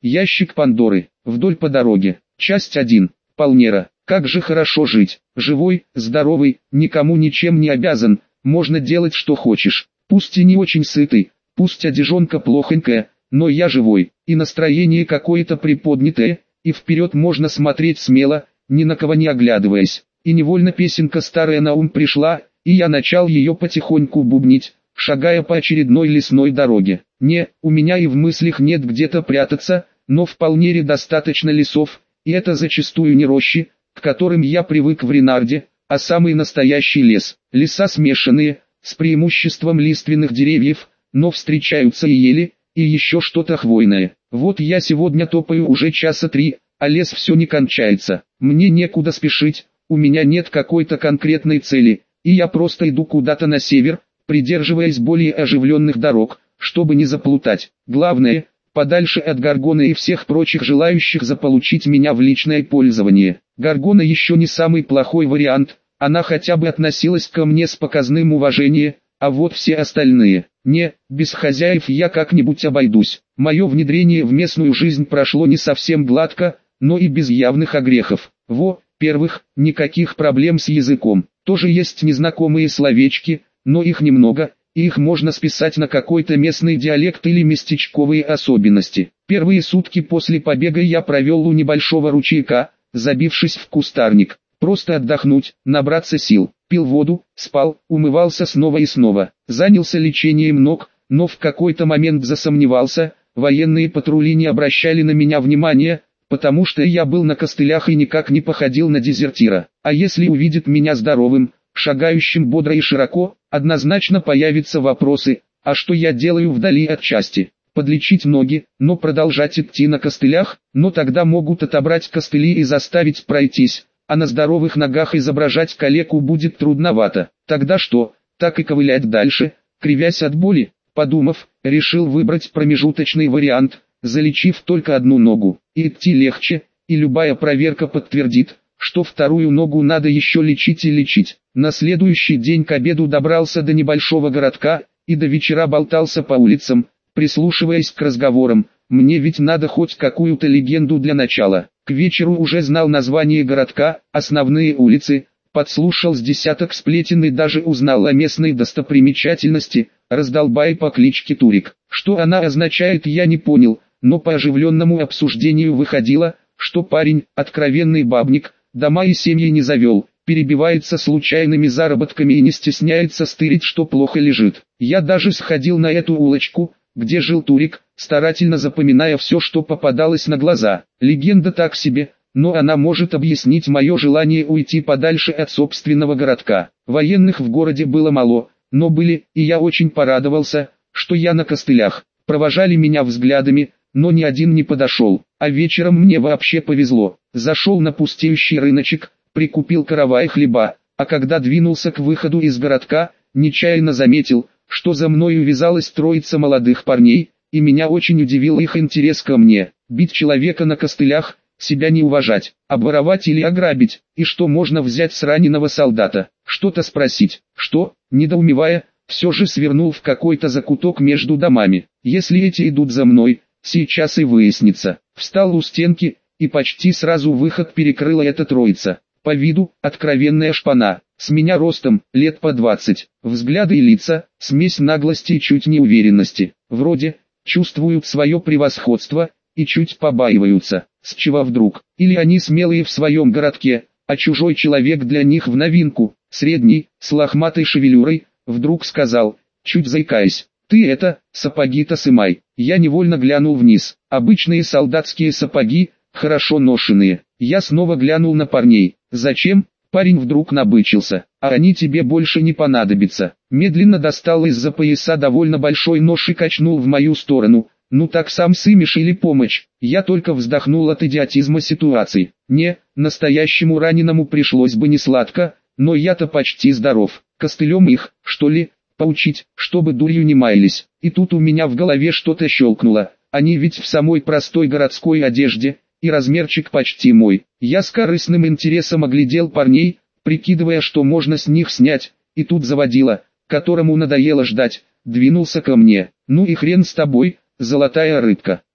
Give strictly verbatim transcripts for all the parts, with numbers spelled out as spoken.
Ящик Пандоры. Вдоль по дороге. Часть один. Полнера. Как же хорошо жить. Живой, здоровый, никому ничем не обязан, можно делать что хочешь. Пусть и не очень сытый, пусть одежонка плохонькая, но я живой, и настроение какое-то приподнятое, и вперед можно смотреть смело, ни на кого не оглядываясь. И невольно песенка старая на ум пришла, и я начал ее потихоньку бубнить, шагая по очередной лесной дороге. Не, у меня и в мыслях нет где-то прятаться, но в Полнере достаточно лесов, и это зачастую не рощи, к которым я привык в Ренарде, а самый настоящий лес. Леса смешанные, с преимуществом лиственных деревьев, но встречаются и ели, и еще что-то хвойное. Вот я сегодня топаю уже часа три, а лес все не кончается. Мне некуда спешить, у меня нет какой-то конкретной цели, и я просто иду куда-то на север, придерживаясь более оживленных дорог, чтобы не заплутать. Главное, подальше от Гаргона и всех прочих желающих заполучить меня в личное пользование. Гаргона еще не самый плохой вариант, она хотя бы относилась ко мне с показным уважением, а вот все остальные, не, без хозяев я как-нибудь обойдусь. Мое внедрение в местную жизнь прошло не совсем гладко, но и без явных огрехов. Во, первых, никаких проблем с языком, тоже есть незнакомые словечки, но их немного, и их можно списать на какой-то местный диалект или местечковые особенности. Первые сутки после побега я провел у небольшого ручейка, забившись в кустарник, просто отдохнуть, набраться сил, пил воду, спал, умывался снова и снова, занялся лечением ног, но в какой-то момент засомневался, военные патрули не обращали на меня внимания, потому что я был на костылях и никак не походил на дезертира, а если увидят меня здоровым, шагающим бодро и широко, однозначно появятся вопросы, а что я делаю вдали от части? Подлечить ноги, но продолжать идти на костылях, но тогда могут отобрать костыли и заставить пройтись, а на здоровых ногах изображать калеку будет трудновато. Тогда что, так и ковылять дальше, кривясь от боли? Подумав, решил выбрать промежуточный вариант, залечив только одну ногу. Идти легче, и любая проверка подтвердит, что вторую ногу надо еще лечить и лечить. На следующий день к обеду добрался до небольшого городка, и до вечера болтался по улицам, прислушиваясь к разговорам. Мне ведь надо хоть какую-то легенду для начала. К вечеру уже знал название городка, основные улицы, подслушал с десяток сплетен и даже узнал о местной достопримечательности, раздолбай по кличке Турик. Что она означает, я не понял, но по оживленному обсуждению выходило, что парень, откровенный бабник, дома и семьи не завел, перебивается случайными заработками и не стесняется стырить, что плохо лежит. Я даже сходил на эту улочку, где жил Турик, старательно запоминая все, что попадалось на глаза. Легенда так себе, но она может объяснить мое желание уйти подальше от собственного городка. Военных в городе было мало, но были, и я очень порадовался, что я на костылях. Провожали меня взглядами, но ни один не подошел, а вечером мне вообще повезло. Зашел на пустеющий рыночек, прикупил каравай хлеба, а когда двинулся к выходу из городка, нечаянно заметил, что за мной увязалась троица молодых парней, и меня очень удивил их интерес ко мне. Бить человека на костылях, себя не уважать, обворовать или ограбить, и что можно взять с раненого солдата, что-то спросить, что, недоумевая, все же свернул в какой-то закуток между домами. Если эти идут за мной, сейчас и выяснится. Встал у стенки, и почти сразу выход перекрыла эта троица. По виду, откровенная шпана, с меня ростом, лет по двадцать. Взгляды и лица, смесь наглости и чуть неуверенности. Вроде, чувствуют свое превосходство, и чуть побаиваются. С чего вдруг? Или они смелые в своем городке, а чужой человек для них в новинку. Средний, с лохматой шевелюрой, вдруг сказал, чуть заикаясь: «Ты это, сапоги-то сымай». Я невольно глянул вниз. Обычные солдатские сапоги, хорошо ношеные. Я снова глянул на парней. «Зачем?» Парень вдруг набычился. «А они тебе больше не понадобятся». Медленно достал из-за пояса довольно большой нож и качнул в мою сторону. «Ну так сам сымешь или помощь?» Я только вздохнул от идиотизма ситуации. Не, настоящему раненому пришлось бы не сладко, но я-то почти здоров. Костылем их, что ли, поучить, чтобы дурью не маялись. И тут у меня в голове что-то щелкнуло. Они ведь в самой простой городской одежде, и размерчик почти мой. Я с корыстным интересом оглядел парней, прикидывая, что можно с них снять, и тут заводила, которому надоело ждать, двинулся ко мне. «Ну и хрен с тобой, золотая рыбка.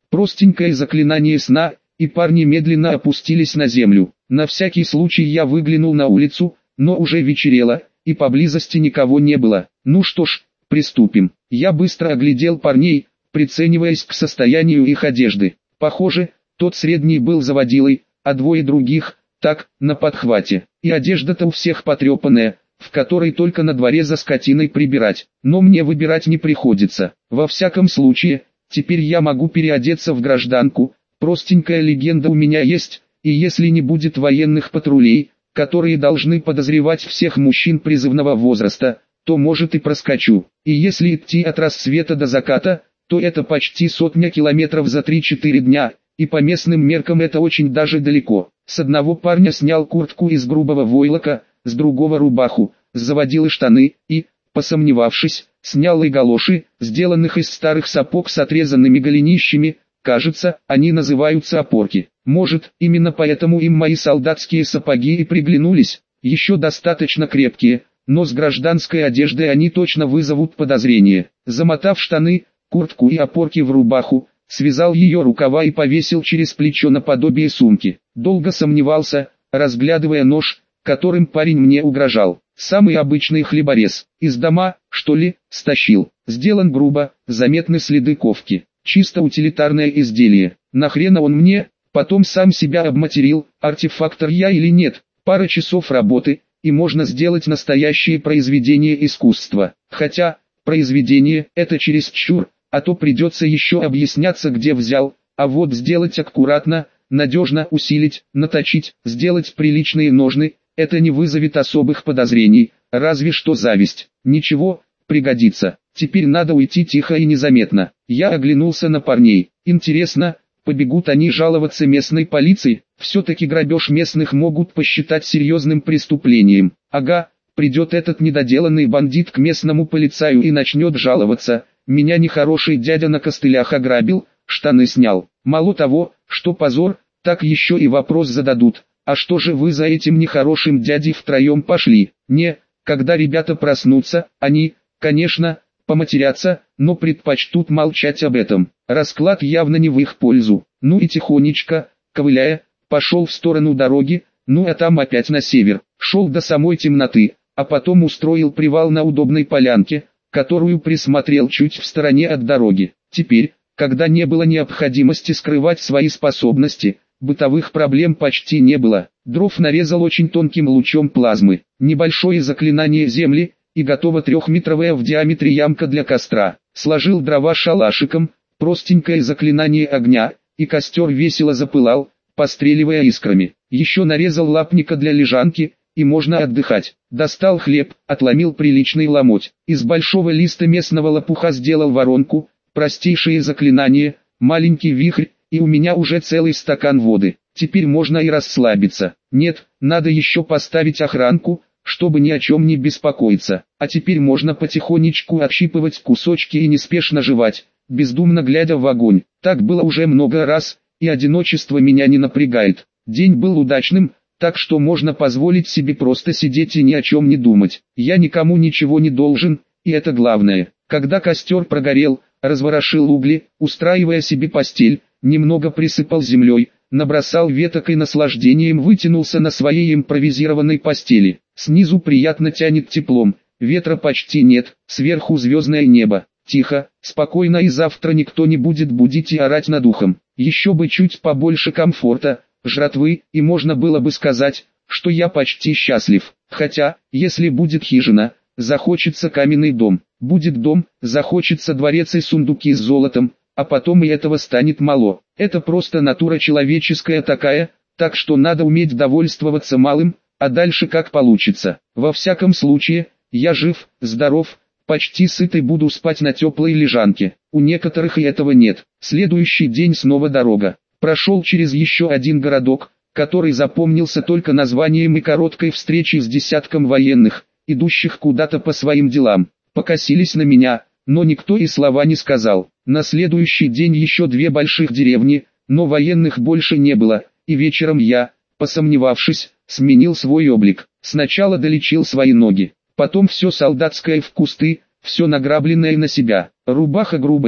Простенькое заклинание сна, и парни медленно опустились на землю. На всякий случай я выглянул на улицу, но уже вечерело, и поблизости никого не было. Ну что ж, приступим. Я быстро оглядел парней, прицениваясь к состоянию их одежды. Похоже, тот средний был заводилой, а двое других, так, на подхвате. И одежда-то у всех потрепанная, в которой только на дворе за скотиной прибирать. Но мне выбирать не приходится. Во всяком случае, теперь я могу переодеться в гражданку. Простенькая легенда у меня есть, и если не будет военных патрулей, которые должны подозревать всех мужчин призывного возраста, то может и проскочу. И если идти от рассвета до заката, то это почти сотня километров за три-четыре дня, и по местным меркам это очень даже далеко. С одного парня снял куртку из грубого войлока, с другого рубаху, заводил и штаны, и, посомневавшись, снял и галоши, сделанных из старых сапог с отрезанными голенищами. Кажется, они называются опорки. Может, именно поэтому им мои солдатские сапоги и приглянулись, еще достаточно крепкие, но с гражданской одеждой они точно вызовут подозрение. Замотав штаны, куртку и опорки в рубаху, связал ее рукава и повесил через плечо наподобие сумки. Долго сомневался, разглядывая нож, которым парень мне угрожал. Самый обычный хлеборез. Из дома, что ли, стащил. Сделан грубо, заметны следы ковки. Чисто утилитарное изделие. Нахрена он мне? Потом сам себя обматерил, артефактор я или нет. Пара часов работы, и можно сделать настоящее произведение искусства. Хотя, произведение – это чересчур, а то придется еще объясняться, где взял. А вот сделать аккуратно, надежно усилить, наточить, сделать приличные ножны – это не вызовет особых подозрений, разве что зависть. Ничего, пригодится. Теперь надо уйти тихо и незаметно. Я оглянулся на парней. Интересно, побегут они жаловаться местной полиции? Все-таки грабеж местных могут посчитать серьезным преступлением. Ага, придет этот недоделанный бандит к местному полицаю и начнет жаловаться. Меня нехороший дядя на костылях ограбил, штаны снял. Мало того, что позор, так еще и вопрос зададут. А что же вы за этим нехорошим дядей втроем пошли? Не, когда ребята проснутся, они, конечно, поматерятся, но предпочтут молчать об этом. Расклад явно не в их пользу. Ну и тихонечко, ковыляя, пошел в сторону дороги, ну а там опять на север. Шел до самой темноты, а потом устроил привал на удобной полянке, которую присмотрел чуть в стороне от дороги. Теперь, когда не было необходимости скрывать свои способности, бытовых проблем почти не было. Дров нарезал очень тонким лучом плазмы. Небольшое заклинание земли, и готова трехметровая в диаметре ямка для костра. Сложил дрова шалашиком, простенькое заклинание огня, и костер весело запылал, постреливая искрами. Еще нарезал лапника для лежанки, и можно отдыхать. Достал хлеб, отломил приличный ломоть. Из большого листа местного лопуха сделал воронку, простейшее заклинание, маленький вихрь, и у меня уже целый стакан воды. Теперь можно и расслабиться. Нет, надо еще поставить охранку, чтобы ни о чем не беспокоиться. А теперь можно потихонечку отщипывать кусочки и неспешно жевать, бездумно глядя в огонь. Так было уже много раз, и одиночество меня не напрягает. День был удачным, так что можно позволить себе просто сидеть и ни о чем не думать. Я никому ничего не должен, и это главное. Когда костер прогорел, разворошил угли, устраивая себе постель, немного присыпал землей, набросал веток и наслаждением вытянулся на своей импровизированной постели. Снизу приятно тянет теплом, ветра почти нет, сверху звездное небо. Тихо, спокойно, и завтра никто не будет будить и орать над ухом. Еще бы чуть побольше комфорта, жратвы, и можно было бы сказать, что я почти счастлив. Хотя, если будет хижина, захочется каменный дом. Будет дом, захочется дворец и сундуки с золотом, а потом и этого станет мало. Это просто натура человеческая такая, так что надо уметь довольствоваться малым, а дальше как получится. Во всяком случае, я жив, здоров, почти сытый, буду спать на теплой лежанке. У некоторых и этого нет. Следующий день снова дорога. Прошел через еще один городок, который запомнился только названием и короткой встречей с десятком военных, идущих куда-то по своим делам. Покосились на меня, но никто и слова не сказал. На следующий день еще две больших деревни, но военных больше не было, и вечером я, посомневавшись, сменил свой облик. Сначала долечил свои ноги, потом все солдатское в кусты, все награбленное на себя. Рубаха грубая,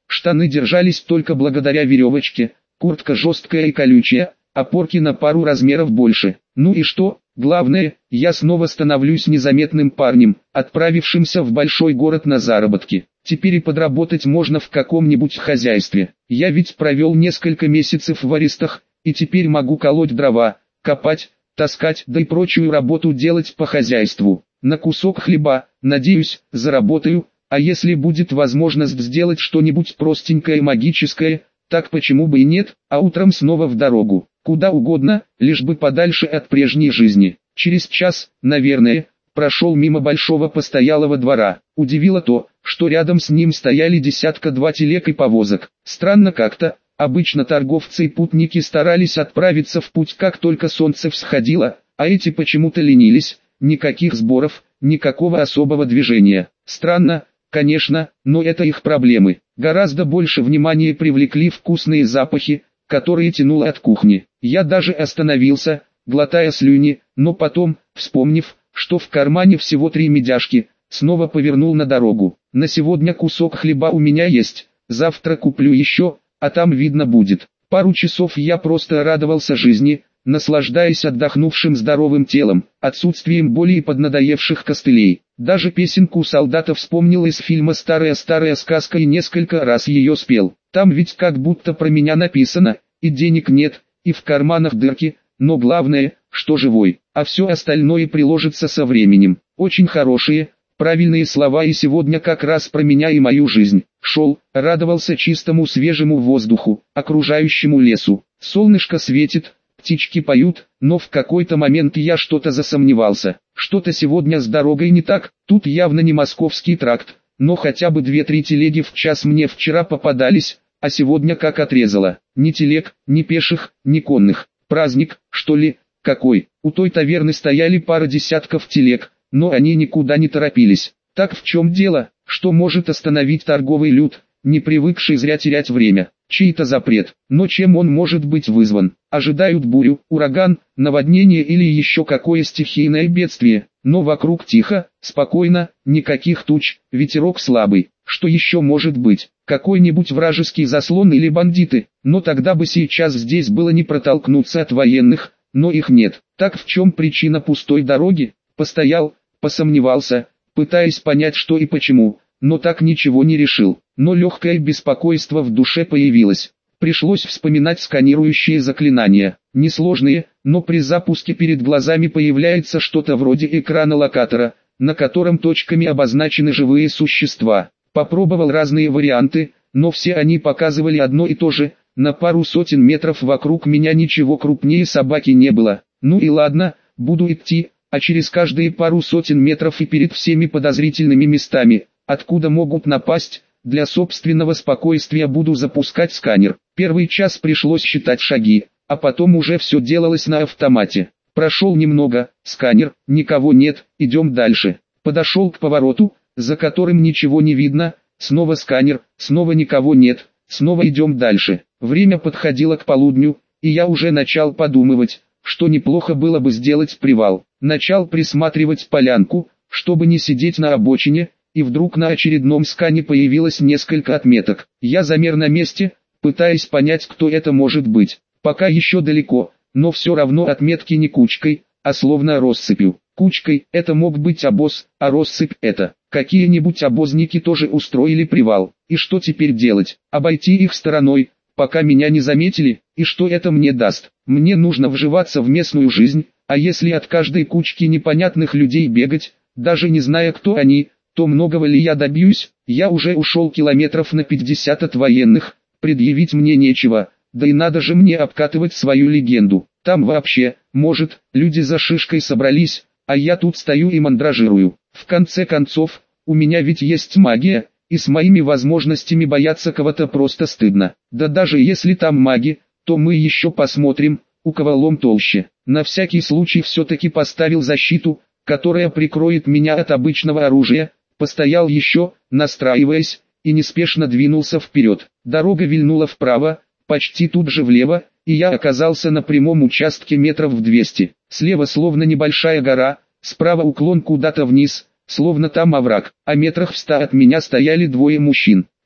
Штаны держались только благодаря веревочке, куртка жесткая и колючая, а порки на пару размеров больше. Ну и что? Главное, я снова становлюсь незаметным парнем, отправившимся в большой город на заработки. Теперь и подработать можно в каком-нибудь хозяйстве. Я ведь провел несколько месяцев в арестах, и теперь могу колоть дрова, копать, таскать, да и прочую работу делать по хозяйству. На кусок хлеба, надеюсь, заработаю, а если будет возможность сделать что-нибудь простенькое магическое, так почему бы и нет, а утром снова в дорогу. Куда угодно, лишь бы подальше от прежней жизни. Через час, наверное, прошел мимо большого постоялого двора. Удивило то, что рядом с ним стояли десятка-два телег и повозок. Странно как-то, обычно торговцы и путники старались отправиться в путь как только солнце всходило, а эти почему-то ленились, никаких сборов, никакого особого движения. Странно, конечно, но это их проблемы. Гораздо больше внимания привлекли вкусные запахи, которые тянуло от кухни. Я даже остановился, глотая слюни, но потом, вспомнив, что в кармане всего три медяшки, снова повернул на дорогу. На сегодня кусок хлеба у меня есть, завтра куплю еще, а там видно будет. Пару часов я просто радовался жизни, наслаждаясь отдохнувшим здоровым телом, отсутствием боли и поднадоевших костылей. Даже песенку солдата вспомнил из фильма «Старая-старая сказка» и несколько раз ее спел. Там ведь как будто про меня написано, и денег нет, и в карманах дырки, но главное, что живой, а все остальное приложится со временем. Очень хорошие, правильные слова, и сегодня как раз про меня и мою жизнь. Шел, радовался чистому свежему воздуху, окружающему лесу. Солнышко светит, птички поют, но в какой-то момент я что-то засомневался. Что-то сегодня с дорогой не так, тут явно не московский тракт, но хотя бы две-три телеги в час мне вчера попадались, а сегодня как отрезало. Ни телег, ни пеших, ни конных. Праздник, что ли, какой? У той таверны стояли пара десятков телег, но они никуда не торопились. Так в чем дело, что может остановить торговый люд, не привыкший зря терять время? Чей-то запрет, но чем он может быть вызван? Ожидают бурю, ураган, наводнение или еще какое стихийное бедствие, но вокруг тихо, спокойно, никаких туч, ветерок слабый. Что еще может быть? Какой-нибудь вражеский заслон или бандиты? Но тогда бы сейчас здесь было не протолкнуться от военных, но их нет. Так в чем причина пустой дороги? Постоял, посомневался, пытаясь понять что и почему, но так ничего не решил. Но легкое беспокойство в душе появилось. Пришлось вспоминать сканирующие заклинания. Несложные, но при запуске перед глазами появляется что-то вроде экрана локатора, на котором точками обозначены живые существа. Попробовал разные варианты, но все они показывали одно и то же. На пару сотен метров вокруг меня ничего крупнее собаки не было. Ну и ладно, буду идти, а через каждые пару сотен метров и перед всеми подозрительными местами, откуда могут напасть, для собственного спокойствия буду запускать сканер. Первый час пришлось считать шаги, а потом уже все делалось на автомате. Прошел немного, сканер, никого нет, идем дальше. Подошел к повороту, за которым ничего не видно, снова сканер, снова никого нет, снова идем дальше. Время подходило к полудню, и я уже начал подумывать, что неплохо было бы сделать привал. Начал присматривать полянку, чтобы не сидеть на обочине, и вдруг на очередном скане появилось несколько отметок. Я замер на месте, пытаясь понять, кто это может быть. Пока еще далеко, но все равно отметки не кучкой, а словно россыпью. Кучкой это мог быть обоз, а россыпь это. Какие-нибудь обозники тоже устроили привал. И что теперь делать? Обойти их стороной, пока меня не заметили? И что это мне даст? Мне нужно вживаться в местную жизнь, а если от каждой кучки непонятных людей бегать, даже не зная кто они, то многого ли я добьюсь? Я уже ушел километров на пятьдесят от военных, предъявить мне нечего, да и надо же мне обкатывать свою легенду. Там вообще, может, люди за шишкой собрались, а я тут стою и мандражирую. В конце концов, у меня ведь есть магия, и с моими возможностями бояться кого-то просто стыдно. Да даже если там маги, то мы еще посмотрим, у кого лом толще. На всякий случай все-таки поставил защиту, которая прикроет меня от обычного оружия, постоял еще, настраиваясь, и неспешно двинулся вперед. Дорога вильнула вправо, почти тут же влево, и я оказался на прямом участке метров в двести. Слева словно небольшая гора, справа уклон куда-то вниз, словно там овраг, а метрах в ста от меня стояли двое мужчин.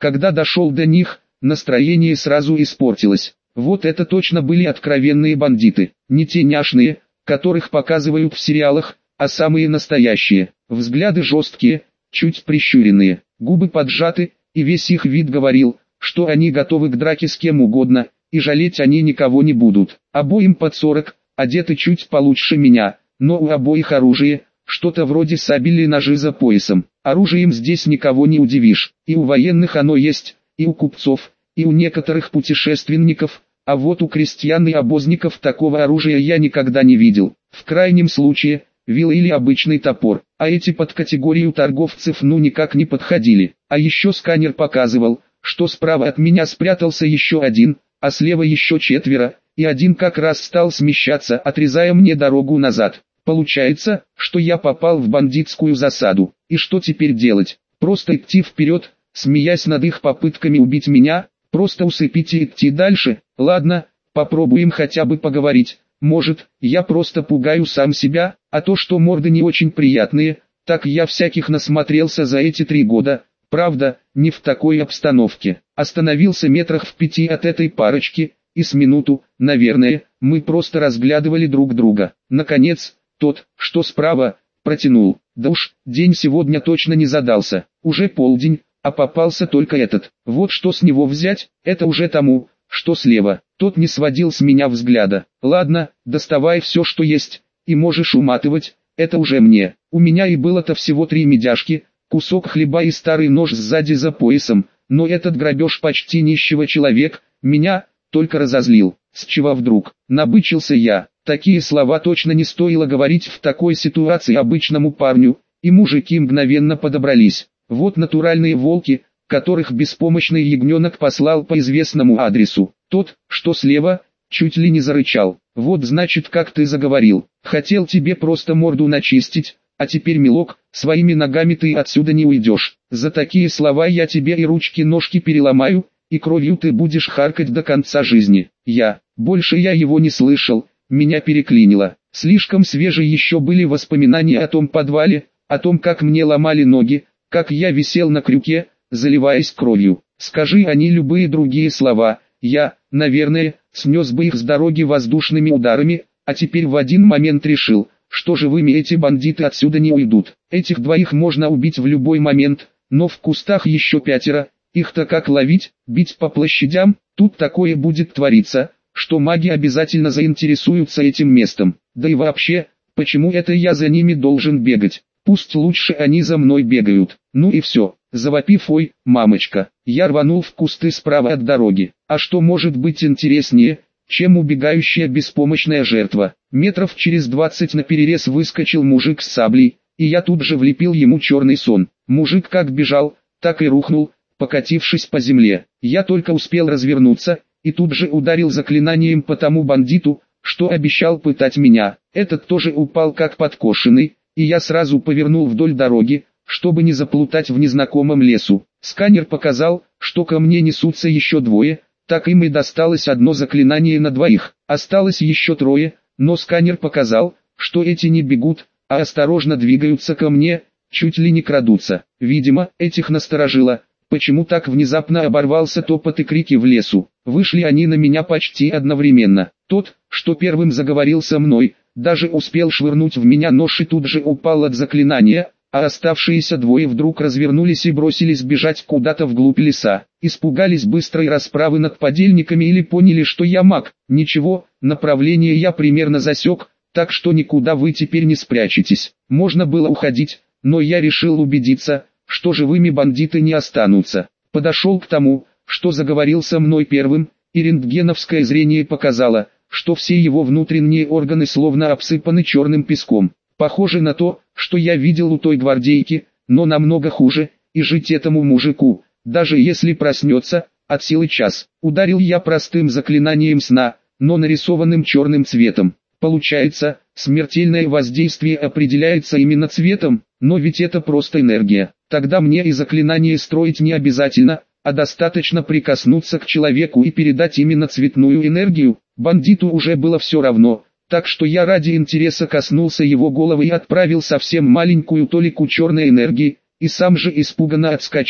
Когда дошел до них, настроение сразу испортилось. Вот это точно были откровенные бандиты, не те няшные, которых показывают в сериалах, а самые настоящие. Взгляды жесткие, чуть прищуренные, губы поджаты, и весь их вид говорил, что они готовы к драке с кем угодно, и жалеть они никого не будут. Обоим под сорок, одеты чуть получше меня, но у обоих оружие, что-то вроде сабель и ножи за поясом. Оружием здесь никого не удивишь, и у военных оно есть, и у купцов, и у некоторых путешественников, а вот у крестьян и обозников такого оружия я никогда не видел. В крайнем случае, вилла или обычный топор, а эти под категорию торговцев ну никак не подходили. А еще сканер показывал, что справа от меня спрятался еще один, а слева еще четверо, и один как раз стал смещаться, отрезая мне дорогу назад. Получается, что я попал в бандитскую засаду, и что теперь делать? Просто идти вперед, смеясь над их попытками убить меня? Просто усыпить и идти дальше? Ладно, попробуем хотя бы поговорить. Может, я просто пугаю сам себя, а то что морды не очень приятные, так я всяких насмотрелся за эти три года. Правда, не в такой обстановке. Остановился метрах в пяти от этой парочки, и с минуту, наверное, мы просто разглядывали друг друга. Наконец, тот, что справа, протянул: да уж, день сегодня точно не задался, уже полдень, а попался только этот. Вот что с него взять, это уже тому, что слева. Тот не сводил с меня взгляда. Ладно, доставай все, что есть, и можешь уматывать, это уже мне. У меня и было-то всего три медяшки, кусок хлеба и старый нож сзади за поясом, но этот грабеж почти нищего человек меня только разозлил. С чего вдруг? Набычился я. Такие слова точно не стоило говорить в такой ситуации обычному парню, и мужики мгновенно подобрались. Вот натуральные волки, которых беспомощный ягненок послал по известному адресу. Тот, что слева, чуть ли не зарычал. Вот значит как ты заговорил. Хотел тебе просто морду начистить, а теперь, милок, своими ногами ты отсюда не уйдешь. За такие слова я тебе и ручки-ножки переломаю, и кровью ты будешь харкать до конца жизни. Я, больше я его не слышал, меня переклинило. Слишком свежие еще были воспоминания о том подвале, о том как мне ломали ноги, как я висел на крюке, заливаясь кровью. Скажи они любые другие слова, я, наверное, снес бы их с дороги воздушными ударами, а теперь в один момент решил, что живыми эти бандиты отсюда не уйдут. Этих двоих можно убить в любой момент, но в кустах еще пятеро, их-то как ловить, бить по площадям? Тут такое будет твориться, что маги обязательно заинтересуются этим местом. Да и вообще, почему это я за ними должен бегать? Пусть лучше они за мной бегают. Ну и все. Завопив «Ой, мамочка», я рванул в кусты справа от дороги. А что может быть интереснее, чем убегающая беспомощная жертва? Метров через двадцать наперерез выскочил мужик с саблей, и я тут же влепил ему черный сон. Мужик как бежал, так и рухнул, покатившись по земле. Я только успел развернуться, и тут же ударил заклинанием по тому бандиту, что обещал пытать меня. Этот тоже упал как подкошенный, и я сразу повернул вдоль дороги, чтобы не заплутать в незнакомом лесу. Сканер показал, что ко мне несутся еще двое, так им и досталось одно заклинание на двоих. Осталось еще трое, но сканер показал, что эти не бегут, а осторожно двигаются ко мне, чуть ли не крадутся. Видимо, этих насторожило, почему так внезапно оборвался топот и крики в лесу. Вышли они на меня почти одновременно. Тот, что первым заговорил со мной, даже успел швырнуть в меня нож и тут же упал от заклинания, а оставшиеся двое вдруг развернулись и бросились бежать куда-то вглубь леса. Испугались быстрой расправы над подельниками или поняли, что я маг? Ничего, направление я примерно засек, так что никуда вы теперь не спрячетесь. Можно было уходить, но я решил убедиться, что живыми бандиты не останутся. Подошел к тому, что заговорил со мной первым, и рентгеновское зрение показало, что все его внутренние органы словно обсыпаны черным песком. Похоже на то, что я видел у той гвардейки, но намного хуже, и жить этому мужику, даже если проснется, от силы час. Ударил я простым заклинанием сна, но нарисованным черным цветом. Получается, смертельное воздействие определяется именно цветом, но ведь это просто энергия. Тогда мне и заклинание строить не обязательно, а достаточно прикоснуться к человеку и передать именно цветную энергию. Бандиту уже было все равно, так что я ради интереса коснулся его головы и отправил совсем маленькую толику черной энергии, и сам же испуганно отскочил,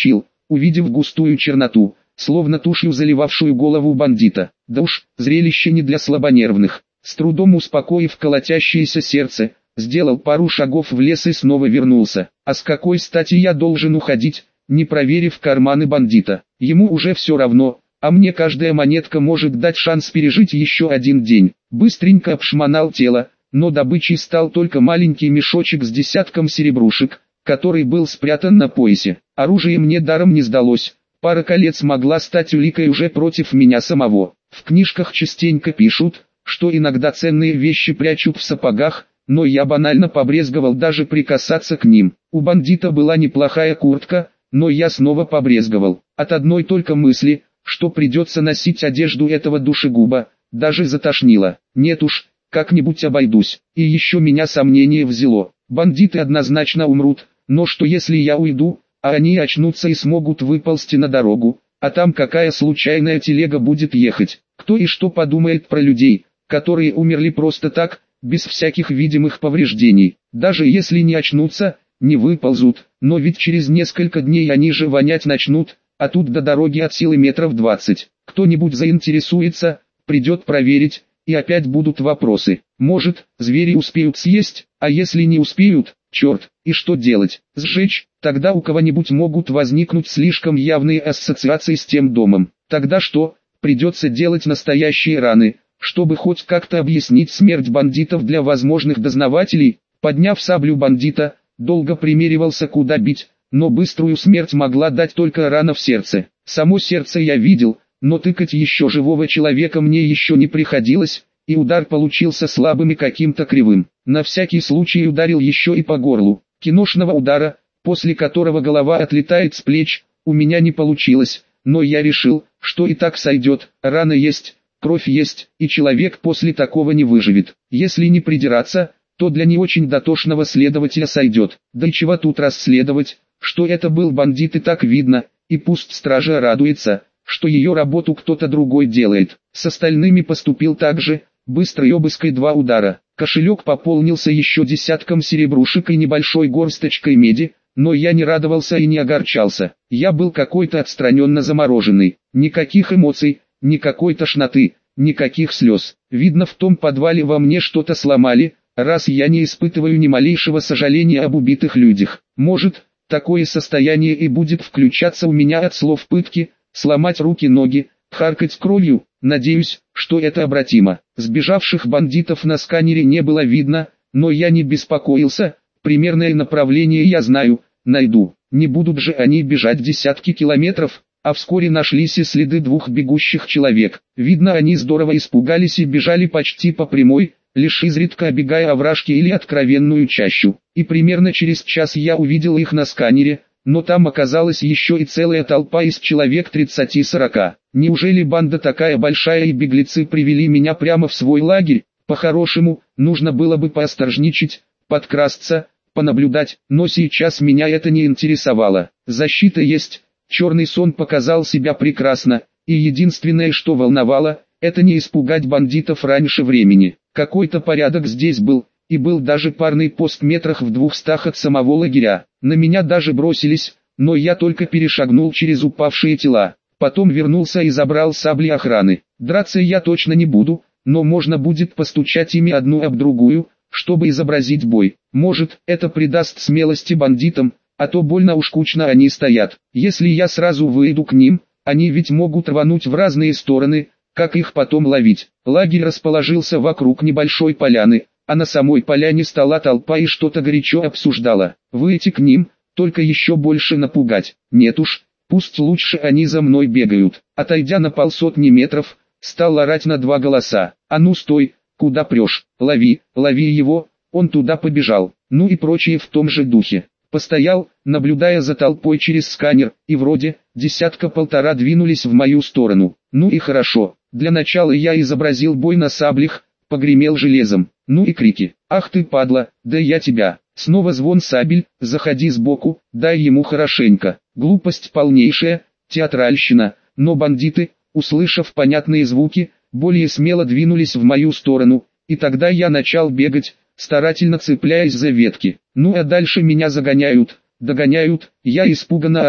увидев густую черноту, словно тушью заливавшую голову бандита. Да уж, зрелище не для слабонервных. С трудом успокоив колотящееся сердце, сделал пару шагов в лес и снова вернулся. А с какой стати я должен уходить, не проверив карманы бандита? Ему уже все равно, а мне каждая монетка может дать шанс пережить еще один день. Быстренько обшмонал тело, но добычей стал только маленький мешочек с десятком серебрушек, который был спрятан на поясе. Оружие мне даром не сдалось, пара колец могла стать уликой уже против меня самого. В книжках частенько пишут, что иногда ценные вещи прячут в сапогах, но я банально побрезговал даже прикасаться к ним. У бандита была неплохая куртка, но я снова побрезговал. От одной только мысли, что придется носить одежду этого душегуба, даже затошнило. Нет уж, как-нибудь обойдусь. И еще меня сомнение взяло. Бандиты однозначно умрут, но что если я уйду, а они очнутся и смогут выползти на дорогу, а там какая случайная телега будет ехать? Кто и что подумает про людей, которые умерли просто так, без всяких видимых повреждений? Даже если не очнутся, не выползут, но ведь через несколько дней они же вонять начнут, а тут до дороги от силы метров двадцать. Кто-нибудь заинтересуется, придет проверить, и опять будут вопросы. Может, звери успеют съесть, а если не успеют, черт, и что делать? Сжечь? Тогда у кого-нибудь могут возникнуть слишком явные ассоциации с тем домом. Тогда что? Придется делать настоящие раны, чтобы хоть как-то объяснить смерть бандитов для возможных дознавателей. Подняв саблю бандита, долго примеривался куда бить, но быструю смерть могла дать только рана в сердце. Само сердце я видел, но тыкать еще живого человека мне еще не приходилось, и удар получился слабым и каким-то кривым. На всякий случай ударил еще и по горлу. Киношного удара, после которого голова отлетает с плеч, у меня не получилось, но я решил, что и так сойдет. Рана есть, кровь есть, и человек после такого не выживет. Если не придираться, то для не очень дотошного следователя сойдет. Да и чего тут расследовать, что это был бандит и так видно, и пусть стража радуется, что ее работу кто-то другой делает. С остальными поступил так же, быстрый обыск и два удара. Кошелек пополнился еще десятком серебрушек и небольшой горсточкой меди, но я не радовался и не огорчался. Я был какой-то отстраненно замороженный. Никаких эмоций, никакой тошноты, никаких слез. Видно, в том подвале во мне что-то сломали, раз я не испытываю ни малейшего сожаления об убитых людях. Может, такое состояние и будет включаться у меня от слов пытки, сломать руки-ноги, харкать кровью. Надеюсь, что это обратимо. Сбежавших бандитов на сканере не было видно, но я не беспокоился, примерное направление я знаю, найду. Не будут же они бежать десятки километров, а вскоре нашлись и следы двух бегущих человек. Видно, они здорово испугались и бежали почти по прямой, лишь изредка обегая овражки или откровенную чащу. И примерно через час я увидел их на сканере, но там оказалась еще и целая толпа из человек тридцати-сорока. Неужели банда такая большая и беглецы привели меня прямо в свой лагерь? По-хорошему, нужно было бы поосторожничать, подкрасться, понаблюдать, но сейчас меня это не интересовало. Защита есть, черный сон показал себя прекрасно, и единственное, что волновало, это не испугать бандитов раньше времени. Какой-то порядок здесь был, и был даже парный пост метрах в двухстах от самого лагеря. На меня даже бросились, но я только перешагнул через упавшие тела. Потом вернулся и забрал сабли охраны. Драться я точно не буду, но можно будет постучать ими одну об другую, чтобы изобразить бой. Может, это придаст смелости бандитам, а то больно уж кучно они стоят. Если я сразу выйду к ним, они ведь могут рвануть в разные стороны, как их потом ловить. Лагерь расположился вокруг небольшой поляны, а на самой поляне стояла толпа и что-то горячо обсуждала. Выйти к ним, только еще больше напугать. Нет уж, пусть лучше они за мной бегают. Отойдя на полсотни метров, стал орать на два голоса. А ну стой, куда прешь, лови, лови его, он туда побежал. Ну и прочее в том же духе. Постоял, наблюдая за толпой через сканер, и вроде, десятка-полтора двинулись в мою сторону. Ну и хорошо, для начала я изобразил бой на саблях, погремел железом. Ну и крики: «Ах ты падла, да я тебя!» Снова звон сабель: «Заходи сбоку, дай ему хорошенько». Глупость полнейшая, театральщина, но бандиты, услышав понятные звуки, более смело двинулись в мою сторону, и тогда я начал бегать, старательно цепляясь за ветки. Ну а дальше меня загоняют, догоняют, я испуганно ору,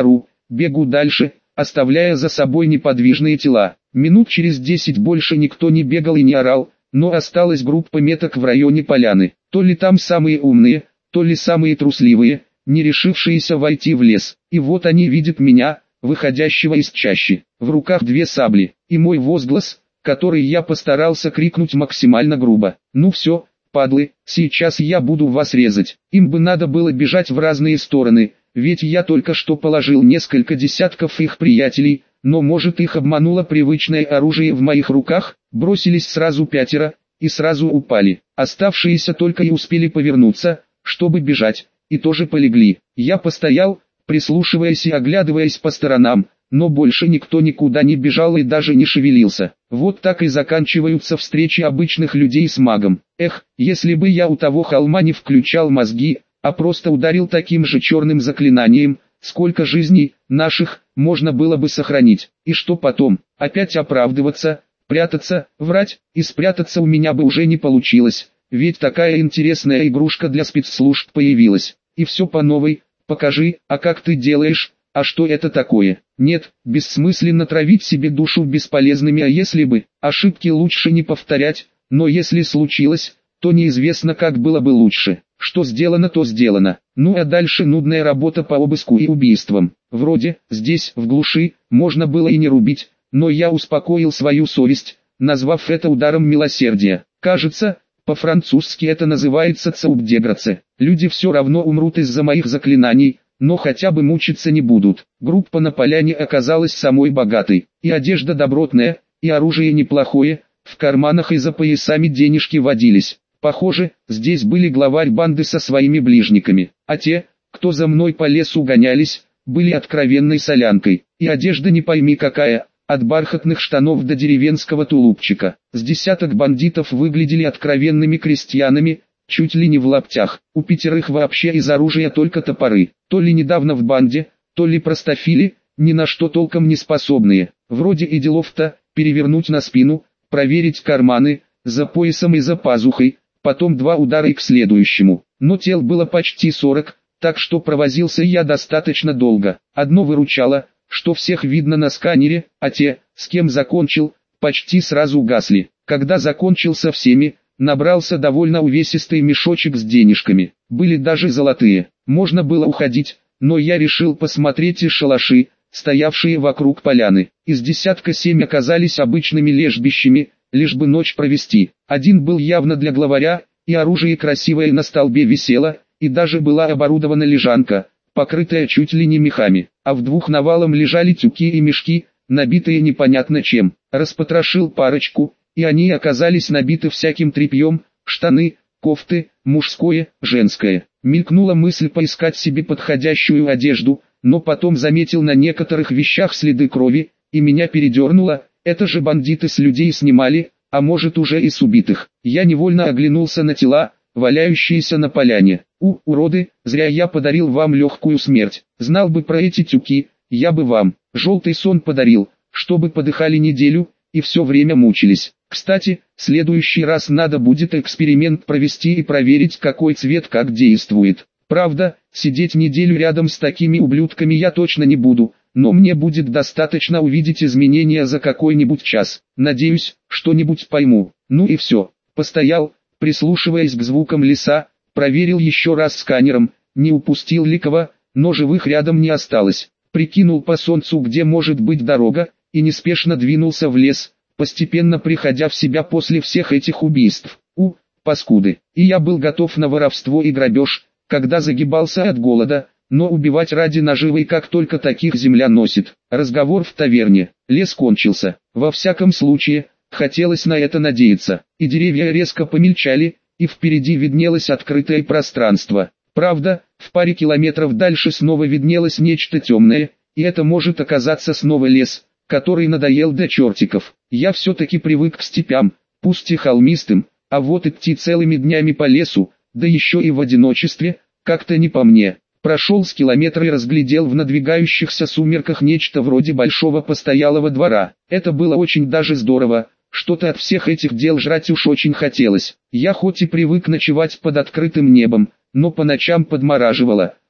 бегу дальше, оставляя за собой неподвижные тела. Минут через десять больше никто не бегал и не орал, но осталась группа меток в районе поляны. То ли там самые умные, то ли самые трусливые, не решившиеся войти в лес. И вот они видят меня, выходящего из чащи. В руках две сабли, и мой возглас, который я постарался крикнуть максимально грубо. «Ну все, падлы, сейчас я буду вас резать». Им бы надо было бежать в разные стороны, ведь я только что положил несколько десятков их приятелей, но может их обмануло привычное оружие в моих руках. Бросились сразу пятеро, и сразу упали. Оставшиеся только и успели повернуться, чтобы бежать, и тоже полегли. Я постоял, прислушиваясь и оглядываясь по сторонам, но больше никто никуда не бежал и даже не шевелился. Вот так и заканчиваются встречи обычных людей с магом. Эх, если бы я у того холма не включал мозги, а просто ударил таким же черным заклинанием, сколько жизней наших можно было бы сохранить. И что потом? Опять оправдываться, прятаться, врать, и спрятаться у меня бы уже не получилось, ведь такая интересная игрушка для спецслужб появилась. И все по новой: покажи, а как ты делаешь, а что это такое? Нет, бессмысленно травить себе душу бесполезными «а если бы». Ошибки лучше не повторять, но если случилось, то неизвестно, как было бы лучше. Что сделано, то сделано. Ну а дальше нудная работа по обыску и убийствам. Вроде, здесь, в глуши, можно было и не рубить, но я успокоил свою совесть, назвав это ударом милосердия. Кажется, по-французски это называется «цаубдеграце». Люди все равно умрут из-за моих заклинаний, но хотя бы мучиться не будут. Группа на поляне оказалась самой богатой. И одежда добротная, и оружие неплохое, в карманах и за поясами денежки водились. Похоже, здесь были главарь банды со своими ближниками, а те, кто за мной по лесу гонялись, были откровенной солянкой. И одежда не пойми какая, от бархатных штанов до деревенского тулупчика. С десяток бандитов выглядели откровенными крестьянами, чуть ли не в лаптях. У пятерых вообще из оружия только топоры. То ли недавно в банде, то ли простофили, ни на что толком не способные. Вроде и делов-то, перевернуть на спину, проверить карманы, за поясом и за пазухой, потом два удара и к следующему. Но тел было почти сорок, так что провозился я достаточно долго. Одно выручало, что всех видно на сканере, а те, с кем закончил, почти сразу гасли. Когда закончил со всеми, набрался довольно увесистый мешочек с денежками. Были даже золотые. Можно было уходить, но я решил посмотреть и шалаши, стоявшие вокруг поляны. Из десятка семь оказались обычными лежбищами, лишь бы ночь провести. Один был явно для главаря, и оружие красивое на столбе висело, и даже была оборудована лежанка, покрытая чуть ли не мехами, а в двух навалом лежали тюки и мешки, набитые непонятно чем. Распотрошил парочку, и они оказались набиты всяким тряпьем: штаны, кофты, мужское, женское. Мелькнула мысль поискать себе подходящую одежду, но потом заметил на некоторых вещах следы крови, и меня передернуло. Это же бандиты с людей снимали, а может уже и с убитых. Я невольно оглянулся на тела, валяющиеся на поляне. У, уроды, зря я подарил вам легкую смерть. Знал бы про эти тюки, я бы вам желтый сон подарил, чтобы подыхали неделю, и все время мучились. Кстати, в следующий раз надо будет эксперимент провести и проверить, какой цвет как действует. Правда, сидеть неделю рядом с такими ублюдками я точно не буду, но мне будет достаточно увидеть изменения за какой-нибудь час. Надеюсь, что-нибудь пойму. Ну и все. Постоял, прислушиваясь к звукам леса, проверил еще раз сканером, не упустил ли кого, но живых рядом не осталось. Прикинул по солнцу, где может быть дорога, и неспешно двинулся в лес, постепенно приходя в себя после всех этих убийств. У, паскуды. И я был готов на воровство и грабеж, когда загибался от голода, но убивать ради наживы как только таких земля носит. Разговор в таверне. Лес кончился. Во всяком случае, хотелось на это надеяться. И деревья резко помельчали, и впереди виднелось открытое пространство. Правда, в паре километров дальше снова виднелось нечто темное, и это может оказаться снова лес, который надоел до чертиков. Я все-таки привык к степям, пусть и холмистым, а вот идти целыми днями по лесу, да еще и в одиночестве, как-то не по мне. Прошел с километра и разглядел в надвигающихся сумерках нечто вроде большого постоялого двора. Это было очень даже здорово, что-то от всех этих дел жрать уж очень хотелось. Я хоть и привык ночевать под открытым небом, но по ночам подмораживало,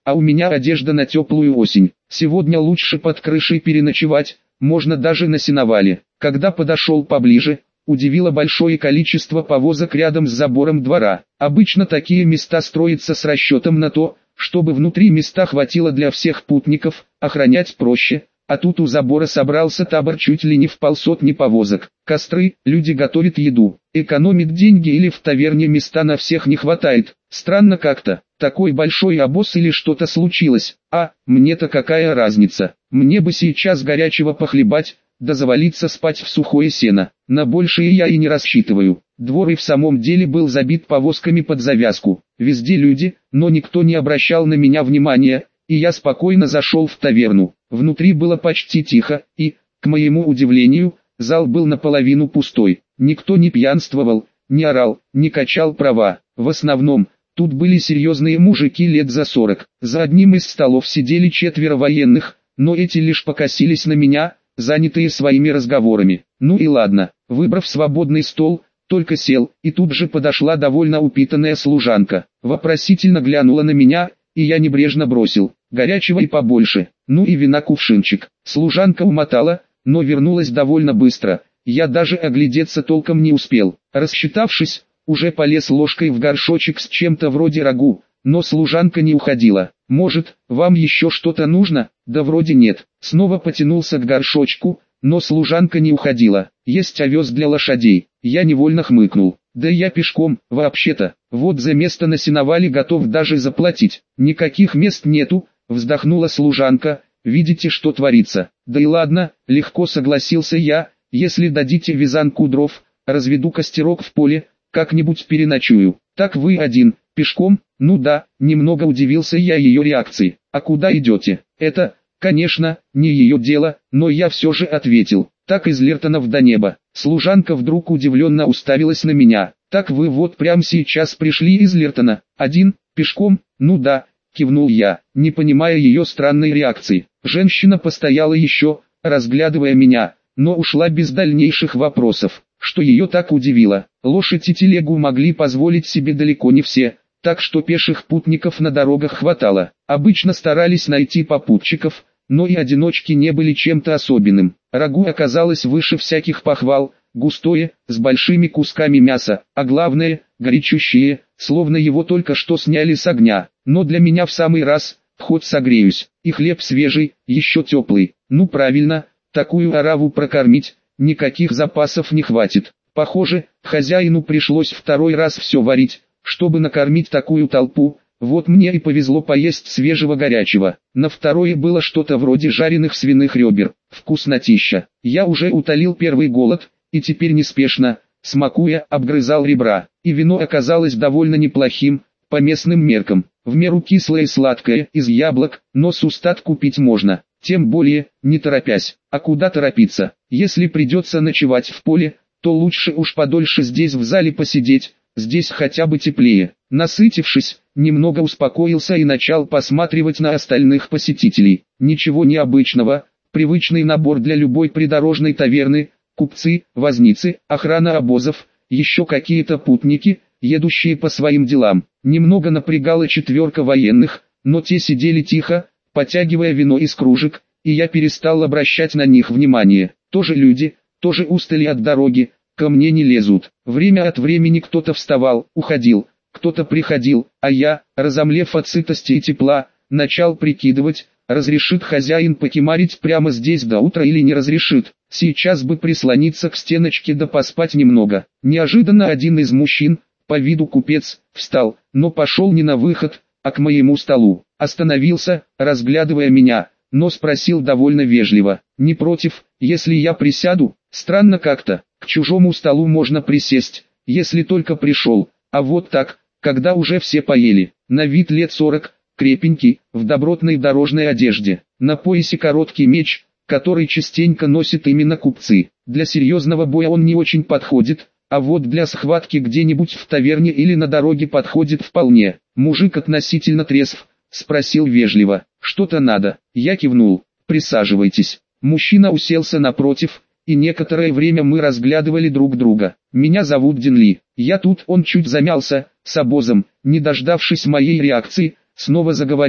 а у меня одежда на теплую осень. Сегодня лучше под крышей переночевать, можно даже на сеновале. Когда подошел поближе, удивило большое количество повозок рядом с забором двора. Обычно такие места строятся с расчетом на то, чтобы внутри места хватило для всех путников, охранять проще. А тут у забора собрался табор чуть ли не в полсотни повозок. Костры, люди готовят еду, экономят деньги или в таверне места на всех не хватает. Странно как-то, такой большой обоз или что-то случилось. А, мне-то какая разница, мне бы сейчас горячего похлебать, да завалиться спать в сухое сено. На большее я и не рассчитываю. Двор и в самом деле был забит повозками под завязку. Везде люди, но никто не обращал на меня внимания, и я спокойно зашел в таверну. Внутри было почти тихо, и, к моему удивлению, зал был наполовину пустой. Никто не пьянствовал, не орал, не качал права. В основном, тут были серьезные мужики лет за сорок. За одним из столов сидели четверо военных, но эти лишь покосились на меня, занятые своими разговорами. Ну и ладно, выбрав свободный стол, только сел, и тут же подошла довольно упитанная служанка. Вопросительно глянула на меня, и я небрежно бросил: горячего и побольше, ну и вина кувшинчик. Служанка умотала, но вернулась довольно быстро, я даже оглядеться толком не успел. Рассчитавшись, уже полез ложкой в горшочек с чем-то вроде рагу, но служанка не уходила. «Может, вам еще что-то нужно?» «Да вроде нет». Снова потянулся к горшочку, но служанка не уходила. «Есть овес для лошадей». Я невольно хмыкнул. «Да я пешком, вообще-то, вот за место на сеновале готов даже заплатить». «Никаких мест нету», вздохнула служанка, «видите, что творится». «Да и ладно», легко согласился я, «если дадите вязанку дров, разведу костерок в поле, как-нибудь переночую». «Так вы один, пешком?» «Ну да», немного удивился я ее реакции. «А куда идете?» «Это, конечно, не ее дело, но я все же ответил. Так из Лертонов до неба». Служанка вдруг удивленно уставилась на меня. «Так вы вот прямо сейчас пришли из Лертона? Один, пешком?» «Ну да», кивнул я, не понимая ее странной реакции. Женщина постояла еще, разглядывая меня, но ушла без дальнейших вопросов. Что ее так удивило? Лошадь и телегу могли позволить себе далеко не все, так что пеших путников на дорогах хватало. Обычно старались найти попутчиков, но и одиночки не были чем-то особенным. Рагу оказалось выше всяких похвал, густое, с большими кусками мяса, а главное, горячущее, словно его только что сняли с огня. Но для меня в самый раз, хоть согреюсь, и хлеб свежий, еще теплый. Ну правильно, такую ораву прокормить, никаких запасов не хватит. Похоже, хозяину пришлось второй раз все варить, чтобы накормить такую толпу. Вот мне и повезло поесть свежего горячего. На второе было что-то вроде жареных свиных ребер. Вкуснотища. Я уже утолил первый голод, и теперь неспешно, смакуя, обгрызал ребра. И вино оказалось довольно неплохим, по местным меркам. В меру кислое и сладкое, из яблок, но сустат купить можно. Тем более, не торопясь. А куда торопиться? Если придется ночевать в поле, то лучше уж подольше здесь в зале посидеть, здесь хотя бы теплее. Насытившись, немного успокоился и начал посматривать на остальных посетителей. Ничего необычного, привычный набор для любой придорожной таверны, купцы, возницы, охрана обозов, еще какие-то путники, едущие по своим делам. Немного напрягала четверка военных, но те сидели тихо, потягивая вино из кружек, и я перестал обращать на них внимание. Тоже люди, тоже устали от дороги, ко мне не лезут. Время от времени кто-то вставал, уходил, кто-то приходил, а я, разомлев от сытости и тепла, начал прикидывать, разрешит хозяин покемарить прямо здесь до утра или не разрешит. Сейчас бы прислониться к стеночке да поспать немного. Неожиданно один из мужчин, по виду купец, встал, но пошел не на выход, а к моему столу. Остановился, разглядывая меня, но спросил довольно вежливо: «Не против, если я присяду?» Странно как-то, к чужому столу можно присесть, если только пришел, а вот так, когда уже все поели. На вид лет сорок, крепенький, в добротной дорожной одежде, на поясе короткий меч, который частенько носят именно купцы. Для серьезного боя он не очень подходит, а вот для схватки где-нибудь в таверне или на дороге подходит вполне. Мужик относительно трезв, спросил вежливо: «Что-то надо?» Я кивнул: «Присаживайтесь». Мужчина уселся напротив, и некоторое время мы разглядывали друг друга. «Меня зовут Динли. Я тут». Он чуть замялся, с обозом, не дождавшись моей реакции, снова заговорил: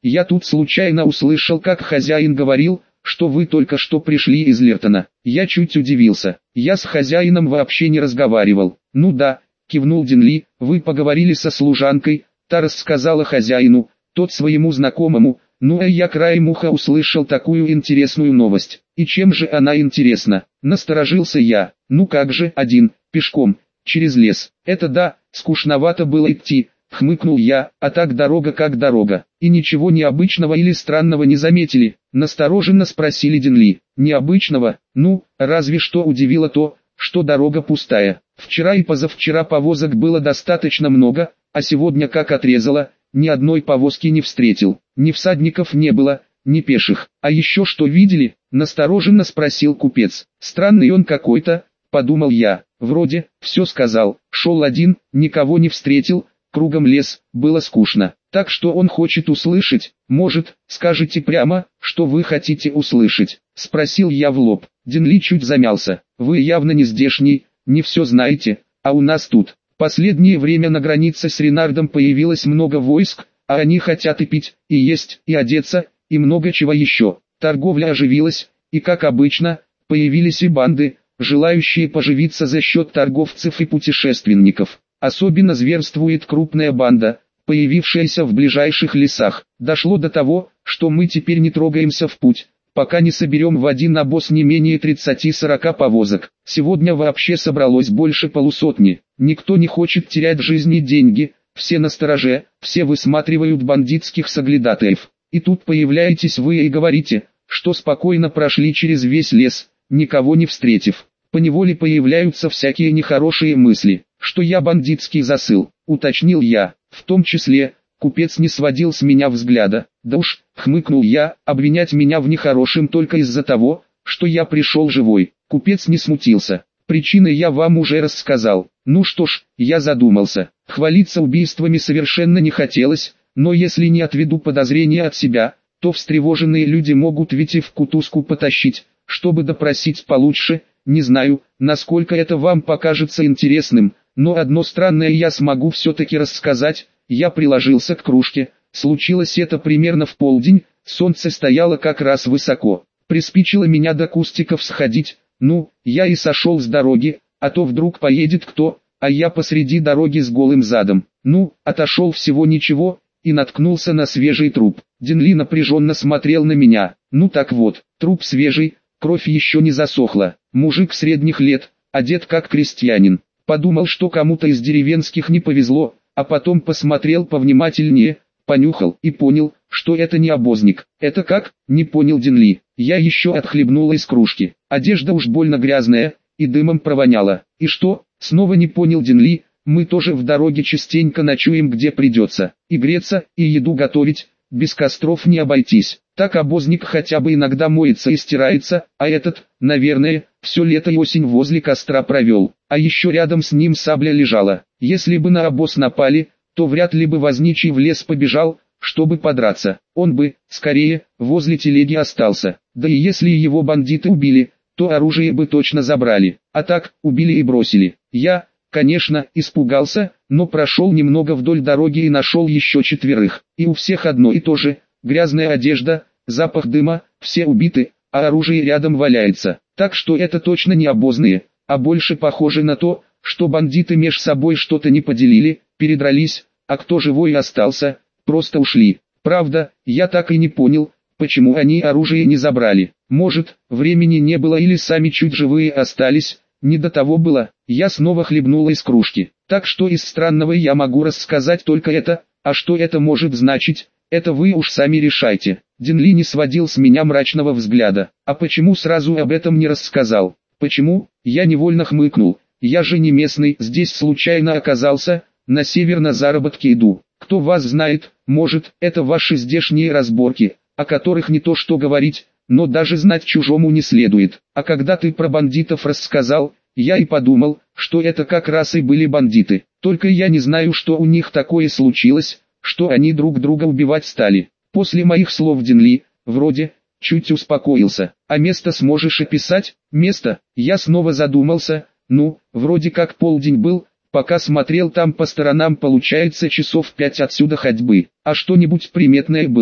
я тут случайно услышал, как хозяин говорил, что вы только что пришли из Лертона. Я чуть удивился. Я с хозяином вообще не разговаривал. Ну да, кивнул Динли, вы поговорили со служанкой, та рассказала хозяину, тот своему знакомому, ну а я краем уха услышал такую интересную новость. И чем же она интересна? Насторожился я. Ну как же, один, пешком, через лес. Это да, скучновато было идти, хмыкнул я, а так дорога как дорога. И ничего необычного или странного не заметили? Настороженно спросили Динли. Необычного? Ну, разве что удивило то, что дорога пустая. Вчера и позавчера повозок было достаточно много, а сегодня как отрезало, ни одной повозки не встретил. Ни всадников не было, ни пеших. А еще что видели? Настороженно спросил купец. Странный он какой-то, подумал я. Вроде, все сказал, шел один, никого не встретил, кругом лес, было скучно. Так что он хочет услышать? Может, скажите прямо, что вы хотите услышать? Спросил я в лоб. Динли чуть замялся. Вы явно не здешний, не все знаете, а у нас тут. Последнее время на границе с Ренардом появилось много войск, а они хотят и пить, и есть, и одеться, и много чего еще. Торговля оживилась, и как обычно, появились и банды, желающие поживиться за счет торговцев и путешественников. Особенно зверствует крупная банда, появившаяся в ближайших лесах. Дошло до того, что мы теперь не трогаемся в путь, пока не соберем в один обоз не менее тридцати-сорока повозок. Сегодня вообще собралось больше полусотни. Никто не хочет терять жизни и деньги, все настороже, все высматривают бандитских соглядатаев. И тут появляетесь вы и говорите, что спокойно прошли через весь лес, никого не встретив. Поневоле появляются всякие нехорошие мысли, что я бандитский засыл, уточнил я. В том числе, купец не сводил с меня взгляда. Да уж, хмыкнул я, обвинять меня в нехорошем только из-за того, что я пришел живой. Купец не смутился. Причины я вам уже рассказал. Ну что ж, я задумался. Хвалиться убийствами совершенно не хотелось, но если не отведу подозрения от себя, то встревоженные люди могут ведь и в кутузку потащить, чтобы допросить получше. Не знаю, насколько это вам покажется интересным, но одно странное я смогу все-таки рассказать. Я приложился к кружке. Случилось это примерно в полдень, солнце стояло как раз высоко. Приспичило меня до кустиков сходить, ну, я и сошел с дороги, а то вдруг поедет кто, а я посреди дороги с голым задом. Ну, отошел всего ничего, и наткнулся на свежий труп. Динли напряженно смотрел на меня. Ну так вот, труп свежий, кровь еще не засохла. Мужик средних лет, одет как крестьянин. Подумал, что кому-то из деревенских не повезло, а потом посмотрел повнимательнее, понюхал и понял, что это не обозник. Это как? Не понял Динли. Я еще отхлебнула из кружки. Одежда уж больно грязная, и дымом провоняла. И что? Снова не понял Динли. Мы тоже в дороге частенько ночуем где придется. И греться, и еду готовить, без костров не обойтись. Так обозник хотя бы иногда моется и стирается, а этот, наверное, все лето и осень возле костра провел. А еще рядом с ним сабля лежала. Если бы на обоз напали, то вряд ли бы возничий в лес побежал, чтобы подраться. Он бы, скорее, возле телеги остался. Да и если его бандиты убили, то оружие бы точно забрали. А так, убили и бросили. Я, конечно, испугался, но прошел немного вдоль дороги и нашел еще четверых. И у всех одно и то же. Грязная одежда, запах дыма, все убиты, а оружие рядом валяется. Так что это точно не обозные, а больше похоже на то, что бандиты меж собой что-то не поделили, передрались, а кто живой остался, просто ушли. Правда, я так и не понял, почему они оружие не забрали. Может, времени не было или сами чуть живые остались, не до того было. Я снова хлебнула из кружки. Так что из странного я могу рассказать только это, а что это может значить? Это вы уж сами решайте. Динли не сводил с меня мрачного взгляда. А почему сразу об этом не рассказал? Почему? Я невольно хмыкнул. Я же не местный, здесь случайно оказался, на север на заработки иду. Кто вас знает, может, это ваши здешние разборки, о которых не то что говорить, но даже знать чужому не следует. А когда ты про бандитов рассказал, я и подумал, что это как раз и были бандиты. Только я не знаю, что у них такое случилось, что они друг друга убивать стали. После моих слов Динли, вроде, чуть успокоился. А место сможешь описать? Место? Я снова задумался. Ну, вроде как полдень был, пока смотрел там по сторонам, получается часов пять отсюда ходьбы. А что-нибудь приметное было?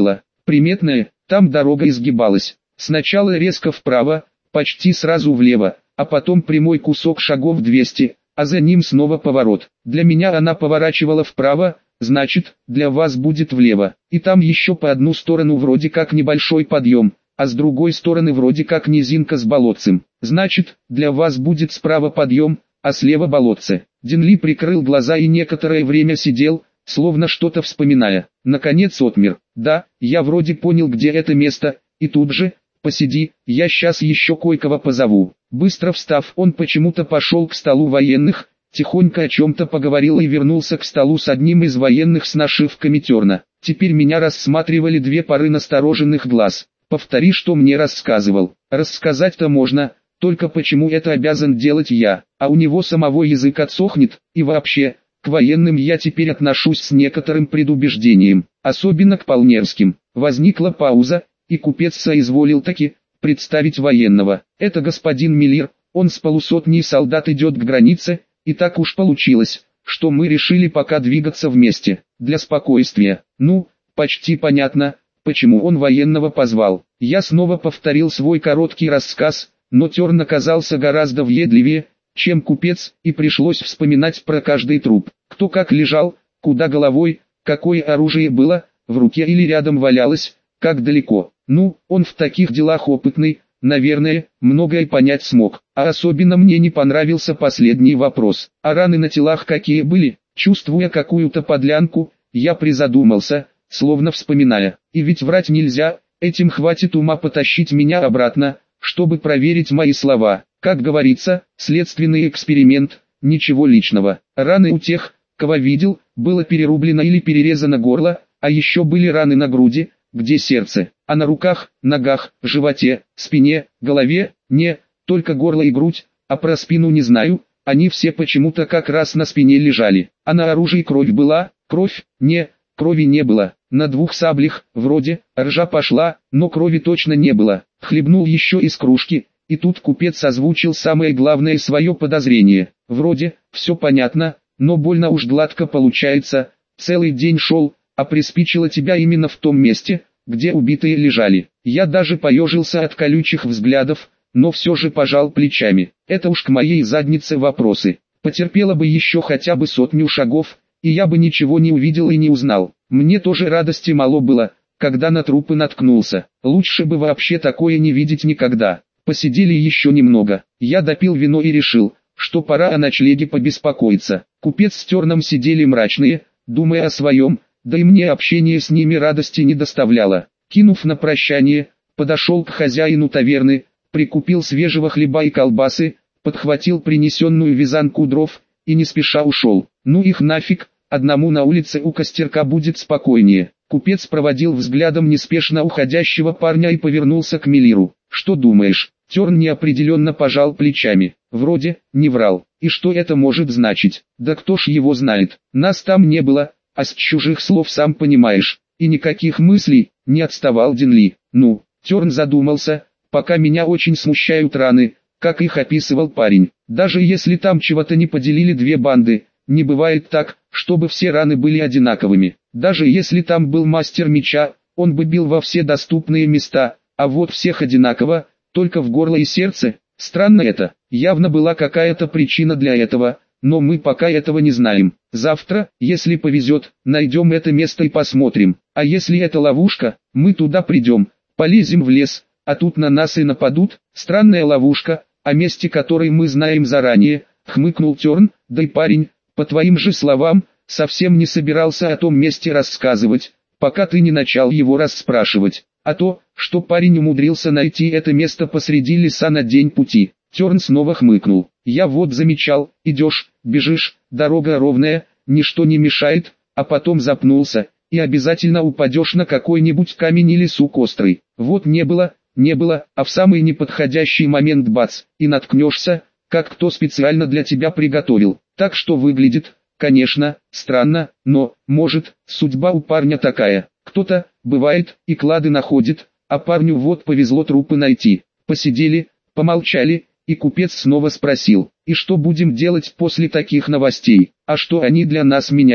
приметное, там дорога изгибалась. Сначала резко вправо, почти сразу влево, а потом прямой кусок шагов двести, а за ним снова поворот. Для меня она поворачивала вправо, значит, для вас будет влево. И там еще по одну сторону вроде как небольшой подъем, а с другой стороны вроде как низинка с болотцем. Значит, для вас будет справа подъем, а слева болотце. Денли прикрыл глаза и некоторое время сидел, словно что-то вспоминая. Наконец отмер. Да, я вроде понял, где это место, и тут же: посиди, я сейчас еще кое-кого позову. Быстро встав, он почему-то пошел к столу военных, тихонько о чем-то поговорил и вернулся к столу с одним из военных с нашивками Терна. Теперь меня рассматривали две пары настороженных глаз. Повтори, что мне рассказывал. Рассказать-то можно, только почему это обязан делать я, а у него самого язык отсохнет, и вообще, к военным я теперь отношусь с некоторым предубеждением, особенно к полнерским. Возникла пауза, и купец соизволил таки представить военного. Это господин Миллер, он с полусотней солдат идет к границе, и так уж получилось, что мы решили пока двигаться вместе, для спокойствия. Ну, почти понятно, почему он военного позвал. Я снова повторил свой короткий рассказ, но Терн оказался гораздо въедливее, чем купец, и пришлось вспоминать про каждый труп. Кто как лежал, куда головой, какое оружие было, в руке или рядом валялось, как далеко. Ну, он в таких делах опытный, наверное, многое понять смог. А особенно мне не понравился последний вопрос. А раны на телах какие были? Чувствуя какую-то подлянку, я призадумался, словно вспоминая. И ведь врать нельзя, этим хватит ума потащить меня обратно, чтобы проверить мои слова. Как говорится, следственный эксперимент, ничего личного. Раны у тех, кого видел, было перерублено или перерезано горло, а еще были раны на груди, где сердце, а на руках, ногах, животе, спине, голове, не, только горло и грудь, а про спину не знаю, они все почему-то как раз на спине лежали. А на оружии кровь была, кровь, не, крови не было. На двух саблях, вроде, ржа пошла, но крови точно не было. Хлебнул еще из кружки, и тут купец озвучил самое главное свое подозрение. Вроде, все понятно, но больно уж гладко получается, целый день шел, а приспичило тебя именно в том месте, где убитые лежали. Я даже поежился от колючих взглядов, но все же пожал плечами. Это уж к моей заднице вопросы. Потерпела бы еще хотя бы сотню шагов, и я бы ничего не увидел и не узнал. Мне тоже радости мало было, когда на трупы наткнулся. Лучше бы вообще такое не видеть никогда. Посидели еще немного. Я допил вино и решил, что пора о ночлеге побеспокоиться. Купец с Терном сидели мрачные, думая о своем, да и мне общение с ними радости не доставляло. Кинув на прощание, подошел к хозяину таверны, прикупил свежего хлеба и колбасы, подхватил принесенную вязанку дров, и не спеша ушел. Ну их нафиг, одному на улице у костерка будет спокойнее. Купец проводил взглядом неспешно уходящего парня и повернулся к Миллеру. Что думаешь? Терн неопределенно пожал плечами. Вроде, не врал. И что это может значить? Да кто ж его знает. Нас там не было, а с чужих слов сам понимаешь. И никаких мыслей, не отставал Денли. Ну, Терн задумался, пока меня очень смущают раны, как их описывал парень. Даже если там чего-то не поделили две банды, не бывает так, чтобы все раны были одинаковыми. Даже если там был мастер меча, он бы бил во все доступные места, а вот всех одинаково, только в горло и сердце. Странно это, явно была какая-то причина для этого, но мы пока этого не знаем. Завтра, если повезет, найдем это место и посмотрим. А если это ловушка, мы туда придем, полезем в лес, а тут на нас и нападут. Странная ловушка, о месте которой мы знаем заранее, хмыкнул Терн. Да и парень, по твоим же словам, совсем не собирался о том месте рассказывать, пока ты не начал его расспрашивать. А то, что парень умудрился найти это место посреди леса на день пути. Терн снова хмыкнул. Я вот замечал, идешь, бежишь, дорога ровная, ничто не мешает, а потом запнулся, и обязательно упадешь на какой-нибудь камень или сук острый. Вот не было, не было, а в самый неподходящий момент бац, и наткнешься, как кто специально для тебя приготовил. Так что выглядит, конечно, странно, но, может, судьба у парня такая. Кто-то, бывает, и клады находит, а парню вот повезло трупы найти. Посидели, помолчали, и купец снова спросил: и что будем делать после таких новостей? А что они для нас меняют?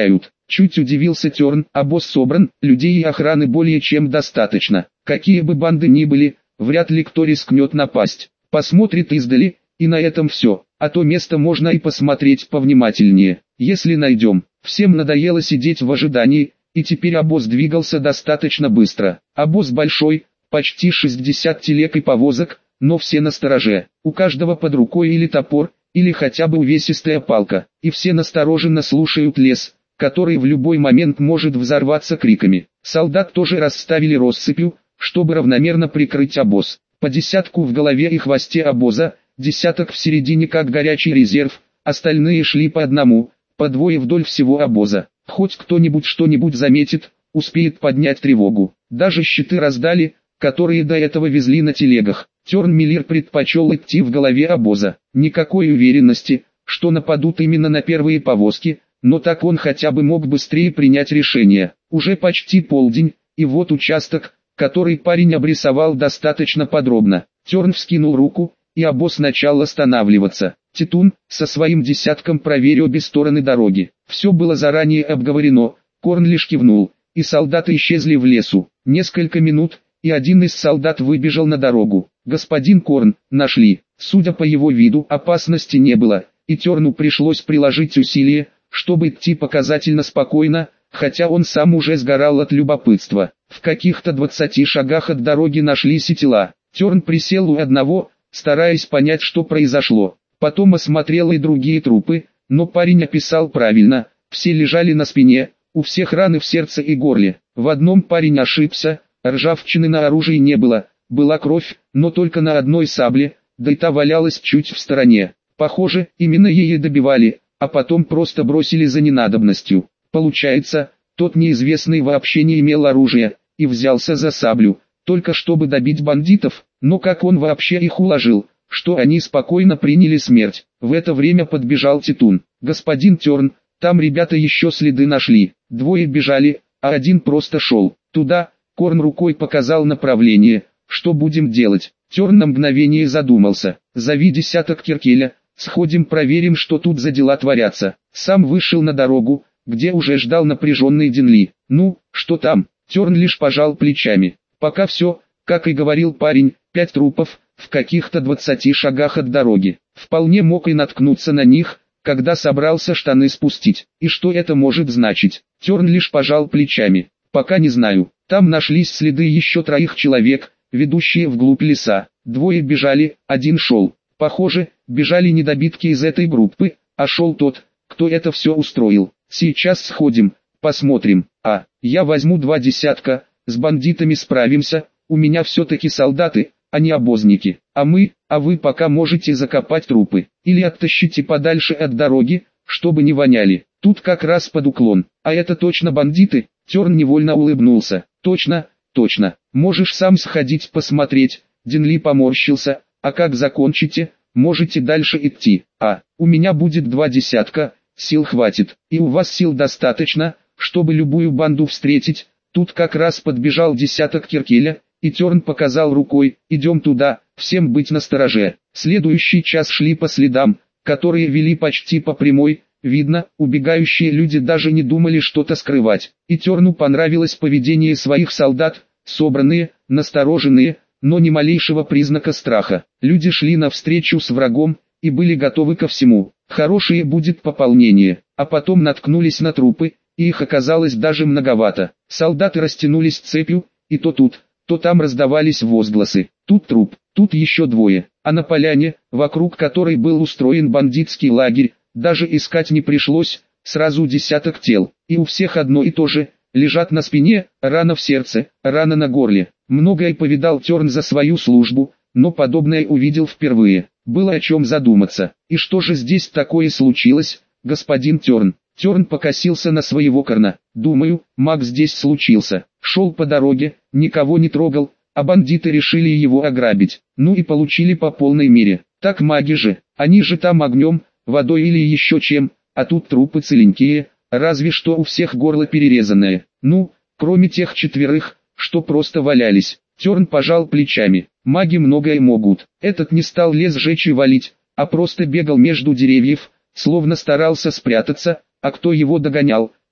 Чуть удивился Терн, обоз собран, людей и охраны более чем достаточно. Какие бы банды ни были, вряд ли кто рискнет напасть. Посмотрит издали, и на этом все. А то место можно и посмотреть повнимательнее, если найдем. Всем надоело сидеть в ожидании, и теперь обоз двигался достаточно быстро. Обоз большой, почти шестьдесят телег и повозок, но все настороже. У каждого под рукой или топор, или хотя бы увесистая палка. И все настороженно слушают лес, который в любой момент может взорваться криками. Солдат тоже расставили россыпью, чтобы равномерно прикрыть обоз. По десятку в голове и хвосте обоза, десяток в середине как горячий резерв, остальные шли по одному, по двое вдоль всего обоза. Хоть кто-нибудь что-нибудь заметит, успеет поднять тревогу. Даже щиты раздали, которые до этого везли на телегах. Терн-Миллер предпочел идти в голове обоза. Никакой уверенности, что нападут именно на первые повозки, но так он хотя бы мог быстрее принять решение. Уже почти полдень, и вот участок, который парень обрисовал достаточно подробно. Терн вскинул руку, и обоз начал останавливаться. Титун, со своим десятком проверил обе стороны дороги. Все было заранее обговорено, Корн лишь кивнул, и солдаты исчезли в лесу. Несколько минут, и один из солдат выбежал на дорогу. «Господин Корн, нашли». Судя по его виду, опасности не было, и Терну пришлось приложить усилия, чтобы идти показательно спокойно, хотя он сам уже сгорал от любопытства. В каких-то двадцати шагах от дороги нашлись и тела. Терн присел у одного, стараясь понять, что произошло. Потом осмотрел и другие трупы, но парень описал правильно. Все лежали на спине, у всех раны в сердце и горле. В одном парень ошибся, ржавчины на оружии не было, была кровь, но только на одной сабле, да и та валялась чуть в стороне. Похоже, именно ее добивали, а потом просто бросили за ненадобностью. Получается, тот неизвестный вообще не имел оружия, и взялся за саблю, только чтобы добить бандитов, но как он вообще их уложил, что они спокойно приняли смерть. В это время подбежал Титун. «Господин Терн, там ребята еще следы нашли, двое бежали, а один просто шел туда». Корн рукой показал направление. «Что будем делать?» Терн на мгновение задумался. «Зови десяток Киркеля, сходим проверим, что тут за дела творятся». Сам вышел на дорогу, где уже ждал напряженный Денли. «Ну, что там?» Терн лишь пожал плечами. «Пока все, как и говорил парень, пять трупов, в каких-то двадцати шагах от дороги. Вполне мог и наткнуться на них, когда собрался штаны спустить. И что это может значить?» Терн лишь пожал плечами. «Пока не знаю. Там нашлись следы еще троих человек, ведущие вглубь леса. Двое бежали, один шел. Похоже, бежали недобитки из этой группы, а шел тот, кто это все устроил. Сейчас сходим, посмотрим. А, я возьму два десятка, с бандитами справимся, у меня все-таки солдаты, а не обозники. А мы, а вы пока можете закопать трупы, или оттащите подальше от дороги, чтобы не воняли. Тут как раз под уклон. А это точно бандиты?» Терн невольно улыбнулся. «Точно, точно. Можешь сам сходить посмотреть». Денли поморщился. «А как закончите, можете дальше идти. А, у меня будет два десятка, сил хватит. И у вас сил достаточно, чтобы любую банду встретить». Тут как раз подбежал десяток Киркеля, и Терн показал рукой: «Идем туда, всем быть настороже». Следующий час шли по следам, которые вели почти по прямой. Видно, убегающие люди даже не думали что-то скрывать. И Терну понравилось поведение своих солдат, собранные, настороженные, но ни малейшего признака страха. Люди шли навстречу с врагом, и были готовы ко всему. Хорошее будет пополнение. А потом наткнулись на трупы, и их оказалось даже многовато. Солдаты растянулись цепью, и то тут, то там раздавались возгласы. Тут труп, тут еще двое. А на поляне, вокруг которой был устроен бандитский лагерь, даже искать не пришлось, сразу десяток тел, и у всех одно и то же, лежат на спине, рана в сердце, рана на горле. Многое повидал Терн за свою службу, но подобное увидел впервые. Было о чем задуматься. И что же здесь такое случилось, господин Терн? Терн покосился на своего Корна. «Думаю, маг здесь случился. Шел по дороге, никого не трогал, а бандиты решили его ограбить. Ну и получили по полной мере. Так маги же, они же там огнем, водой или еще чем, а тут трупы целенькие, разве что у всех горло перерезанное. Ну, кроме тех четверых, что просто валялись». Терн пожал плечами. «Маги многое могут». Этот не стал лес жечь и валить, а просто бегал между деревьев, словно старался спрятаться, а кто его догонял,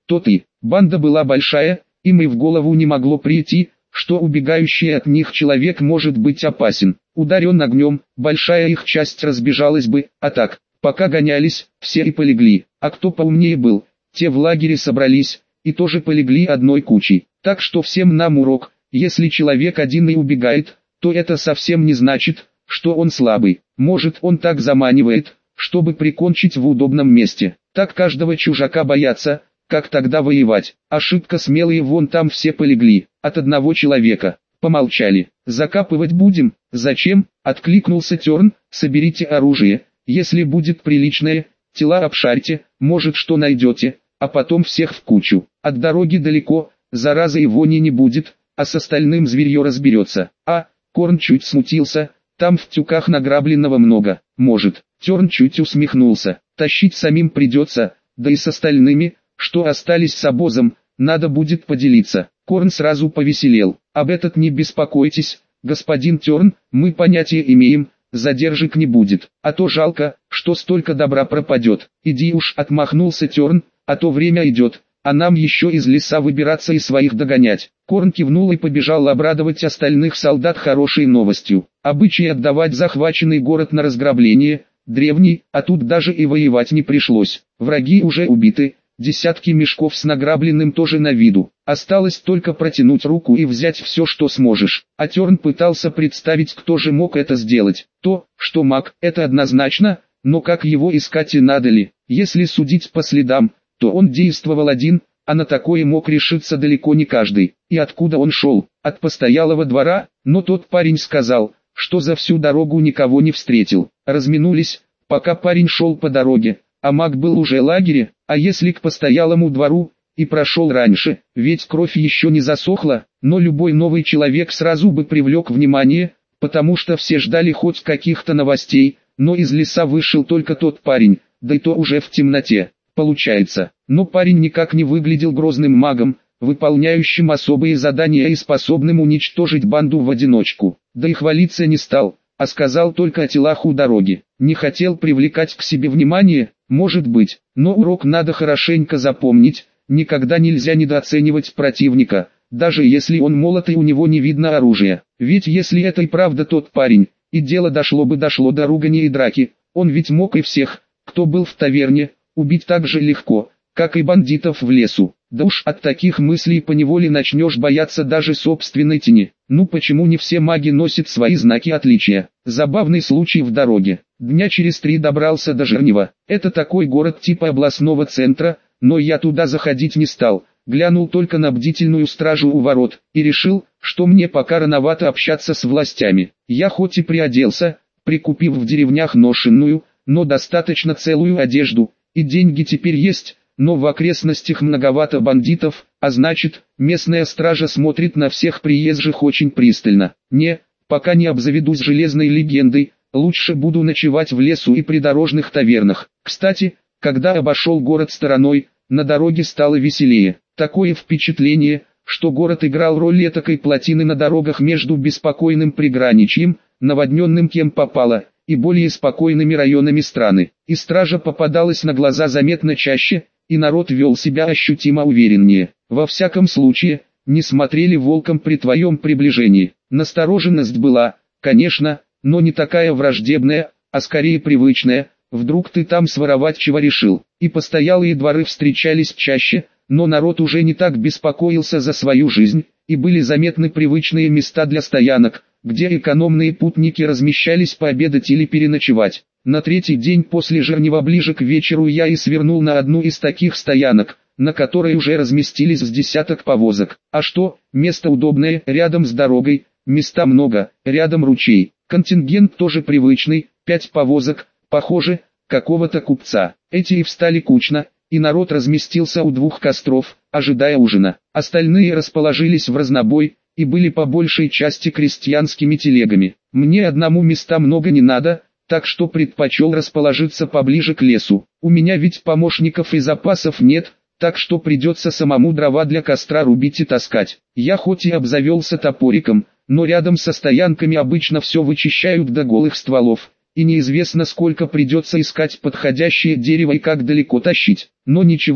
то ты. Банда была большая, им и в голову не могло прийти, что убегающий от них человек может быть опасен. Ударен огнем, большая их часть разбежалась бы, а так, пока гонялись, все и полегли. А кто поумнее был, те в лагере собрались, и тоже полегли одной кучей. Так что всем нам урок, если человек один и убегает, то это совсем не значит, что он слабый. Может, он так заманивает, чтобы прикончить в удобном месте. Так каждого чужака боятся, как тогда воевать? Ошибка смелые, вон там все полегли, от одного человека. Помолчали. Закапывать будем? Зачем? Откликнулся Терн. Соберите оружие, если будет приличное, тела обшарьте, может что найдете, а потом всех в кучу. От дороги далеко, заразы и вони не будет, а с остальным зверье разберется. А, Корн чуть смутился, там в тюках награбленного много. Может. Терн чуть усмехнулся. Тащить самим придется, да и с остальными, что остались с обозом, надо будет поделиться. Корн сразу повеселел. Об этот не беспокойтесь, господин Терн, мы понятия имеем, задержек не будет. А то жалко, что столько добра пропадет. Иди уж, отмахнулся Терн, а то время идет, а нам еще из леса выбираться и своих догонять. Корн кивнул и побежал обрадовать остальных солдат хорошей новостью. Обычай отдавать захваченный город на разграбление, древний, а тут даже и воевать не пришлось. Враги уже убиты. Десятки мешков с награбленным тоже на виду. Осталось только протянуть руку и взять все, что сможешь. А Терн пытался представить, кто же мог это сделать. То, что маг, это однозначно, но как его искать и надо ли? Если судить по следам, то он действовал один, а на такое мог решиться далеко не каждый. И откуда он шел? От постоялого двора? Но тот парень сказал, что за всю дорогу никого не встретил. Разминулись, пока парень шел по дороге. А маг был уже в лагере, а если к постоялому двору, и прошел раньше, ведь кровь еще не засохла, но любой новый человек сразу бы привлек внимание, потому что все ждали хоть каких-то новостей, но из леса вышел только тот парень, да и то уже в темноте, получается. Но парень никак не выглядел грозным магом, выполняющим особые задания и способным уничтожить банду в одиночку, да и хвалиться не стал, а сказал только о телах у дороги. Не хотел привлекать к себе внимание, может быть, но урок надо хорошенько запомнить, никогда нельзя недооценивать противника, даже если он молод и у него не видно оружия. Ведь если это и правда тот парень, и дело дошло бы дошло до ругани и драки, он ведь мог и всех, кто был в таверне, убить так же легко, как и бандитов в лесу. Да уж от таких мыслей поневоле начнешь бояться даже собственной тени. Ну почему не все маги носят свои знаки отличия? Забавный случай в дороге. Дня через три добрался до Жернева. Это такой город типа областного центра, но я туда заходить не стал. Глянул только на бдительную стражу у ворот, и решил, что мне пока рановато общаться с властями. Я хоть и приоделся, прикупив в деревнях ношенную, но достаточно целую одежду, и деньги теперь есть, но в окрестностях многовато бандитов, а значит, местная стража смотрит на всех приезжих очень пристально. Не, пока не обзаведусь железной легендой, лучше буду ночевать в лесу и придорожных тавернах. Кстати, когда обошел город стороной, на дороге стало веселее. Такое впечатление, что город играл роль этакой плотины на дорогах между беспокойным приграничьем, наводненным кем попало, и более спокойными районами страны. И стража попадалась на глаза заметно чаще, и народ вел себя ощутимо увереннее. Во всяком случае, не смотрели волком при твоем приближении. Настороженность была, конечно, но не такая враждебная, а скорее привычная. Вдруг ты там своровать чего решил. И постоялые дворы встречались чаще, но народ уже не так беспокоился за свою жизнь, и были заметны привычные места для стоянок, где экономные путники размещались пообедать или переночевать. На третий день после Жернева ближе к вечеру я и свернул на одну из таких стоянок, на которой уже разместились с десяток повозок. А что, место удобное, рядом с дорогой, места много, рядом ручей. Контингент тоже привычный, пять повозок, похоже, какого-то купца. Эти и встали кучно, и народ разместился у двух костров, ожидая ужина. Остальные расположились в разнобой, и были по большей части крестьянскими телегами. Мне одному места много не надо, так что предпочел расположиться поближе к лесу. У меня ведь помощников и запасов нет, так что придется самому дрова для костра рубить и таскать. Я хоть и обзавелся топориком, но рядом со стоянками обычно все вычищают до голых стволов, и неизвестно сколько придется искать подходящее дерево и как далеко тащить. Но ничего,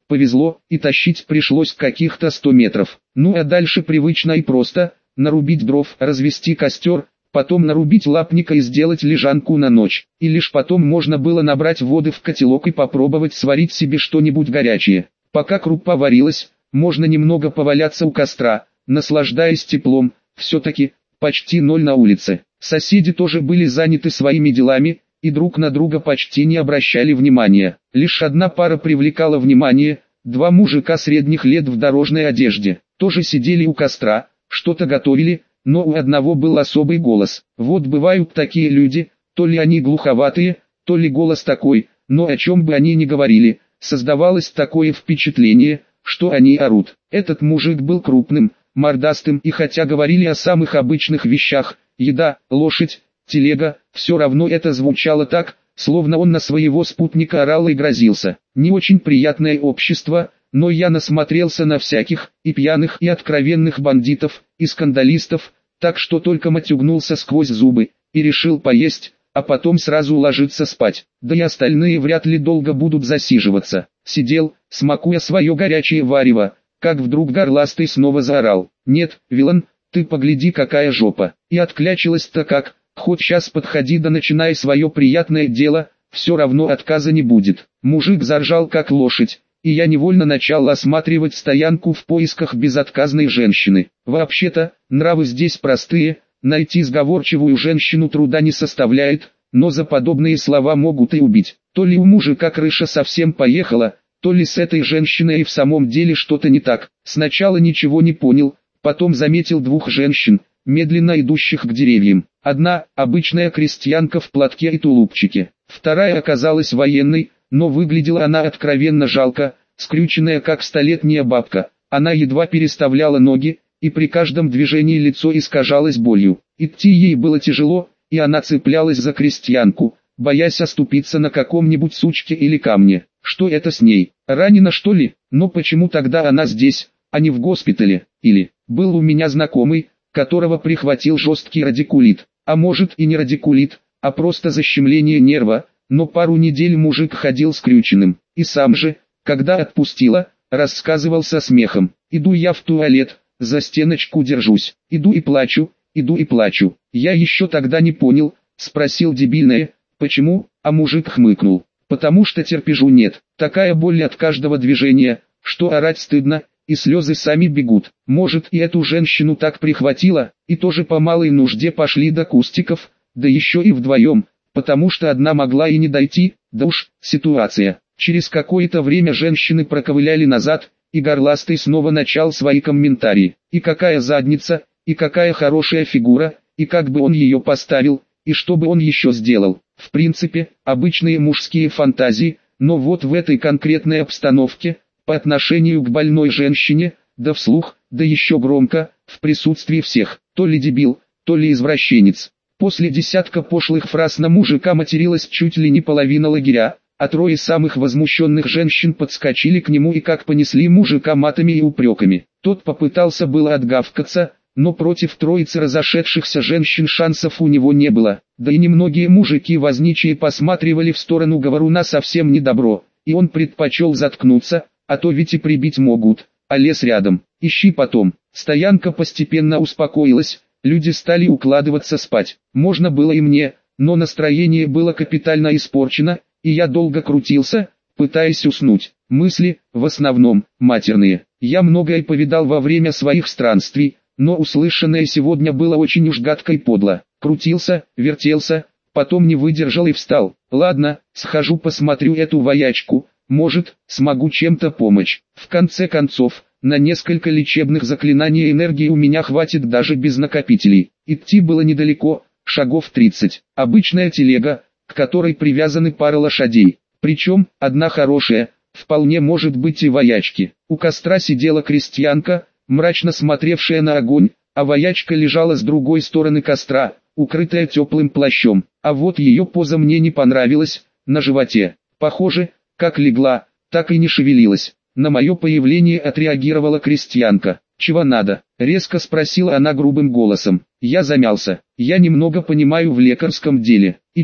Повезло, и тащить пришлось каких-то сто метров. Ну а дальше привычно и просто: нарубить дров, развести костер, потом нарубить лапника и сделать лежанку на ночь. И лишь потом можно было набрать воды в котелок и попробовать сварить себе что-нибудь горячее. Пока крупа варилась, можно немного поваляться у костра, наслаждаясь теплом. Все-таки почти ноль на улице. Соседи тоже были заняты своими делами, и друг на друга почти не обращали внимания. Лишь одна пара привлекала внимание: два мужика средних лет в дорожной одежде. Тоже сидели у костра, что-то готовили, но у одного был особый голос. Вот бывают такие люди, то ли они глуховатые, то ли голос такой, но о чем бы они ни говорили, создавалось такое впечатление, что они орут. Этот мужик был крупным, мордастым, и хотя говорили о самых обычных вещах: еда, лошадь, телега, все равно это звучало так, словно он на своего спутника орал и грозился. Не очень приятное общество, но я насмотрелся на всяких, и пьяных, и откровенных бандитов, и скандалистов, так что только матюгнулся сквозь зубы, и решил поесть, а потом сразу ложиться спать. Да и остальные вряд ли долго будут засиживаться. Сидел, смакуя свое горячее варево, как вдруг горластый снова заорал: «Нет, Вилан, ты погляди, какая жопа!» И отклячилась-то как: «Хоть сейчас подходи да начинай свое приятное дело, все равно отказа не будет». Мужик заржал как лошадь, и я невольно начал осматривать стоянку в поисках безотказной женщины. Вообще-то, нравы здесь простые, найти сговорчивую женщину труда не составляет, но за подобные слова могут и убить. То ли у мужика крыша совсем поехала, то ли с этой женщиной и в самом деле что-то не так. Сначала ничего не понял, потом заметил двух женщин, медленно идущих к деревьям. Одна – обычная крестьянка в платке и тулупчике. Вторая оказалась военной, но выглядела она откровенно жалко, скрюченная как столетняя бабка. Она едва переставляла ноги, и при каждом движении лицо искажалось болью. Идти ей было тяжело, и она цеплялась за крестьянку, боясь оступиться на каком-нибудь сучке или камне. Что это с ней? Ранена, что ли? Но почему тогда она здесь, а не в госпитале? Или был у меня знакомый, которого прихватил жесткий радикулит, а может и не радикулит, а просто защемление нерва, но пару недель мужик ходил скрюченным, и сам же, когда отпустила, рассказывал со смехом: «Иду я в туалет, за стеночку держусь, иду и плачу, иду и плачу». Я еще тогда не понял, спросил дебильное: «Почему?», а мужик хмыкнул: «Потому что терпежу нет, такая боль от каждого движения, что орать стыдно, и слезы сами бегут». Может, и эту женщину так прихватило, и тоже по малой нужде пошли до кустиков, да еще и вдвоем, потому что одна могла и не дойти. Да уж, ситуация. Через какое-то время женщины проковыляли назад, и горластый снова начал свои комментарии. И какая задница, и какая хорошая фигура, и как бы он ее поставил, и что бы он еще сделал. В принципе, обычные мужские фантазии, но вот в этой конкретной обстановке, по отношению к больной женщине, да вслух, да еще громко, в присутствии всех, то ли дебил, то ли извращенец. После десятка пошлых фраз на мужика материлась чуть ли не половина лагеря, а трое самых возмущенных женщин подскочили к нему и как понесли мужика матами и упреками. Тот попытался было отгавкаться, но против троицы разошедшихся женщин шансов у него не было. Да и немногие мужики возничие посматривали в сторону говоруна совсем недобро, и он предпочел заткнуться, а то ведь и прибить могут, а лес рядом, ищи потом. Стоянка постепенно успокоилась, люди стали укладываться спать. Можно было и мне, но настроение было капитально испорчено, и я долго крутился, пытаясь уснуть. Мысли, в основном, матерные. Я многое повидал во время своих странствий, но услышанное сегодня было очень уж гадко и подло. Крутился, вертелся, потом не выдержал и встал. Ладно, схожу посмотрю эту воячку, может, смогу чем-то помочь. В конце концов, на несколько лечебных заклинаний энергии у меня хватит даже без накопителей. Идти было недалеко, шагов тридцать. Обычная телега, к которой привязаны пара лошадей. Причем, одна хорошая, вполне может быть и воячки. У костра сидела крестьянка, мрачно смотревшая на огонь, а воячка лежала с другой стороны костра, укрытая теплым плащом. А вот ее поза мне не понравилась, на животе. Похоже, как легла, так и не шевелилась. На мое появление отреагировала крестьянка. «Чего надо?» — резко спросила она грубым голосом. Я замялся. Я немного понимаю в лекарском деле. И чё,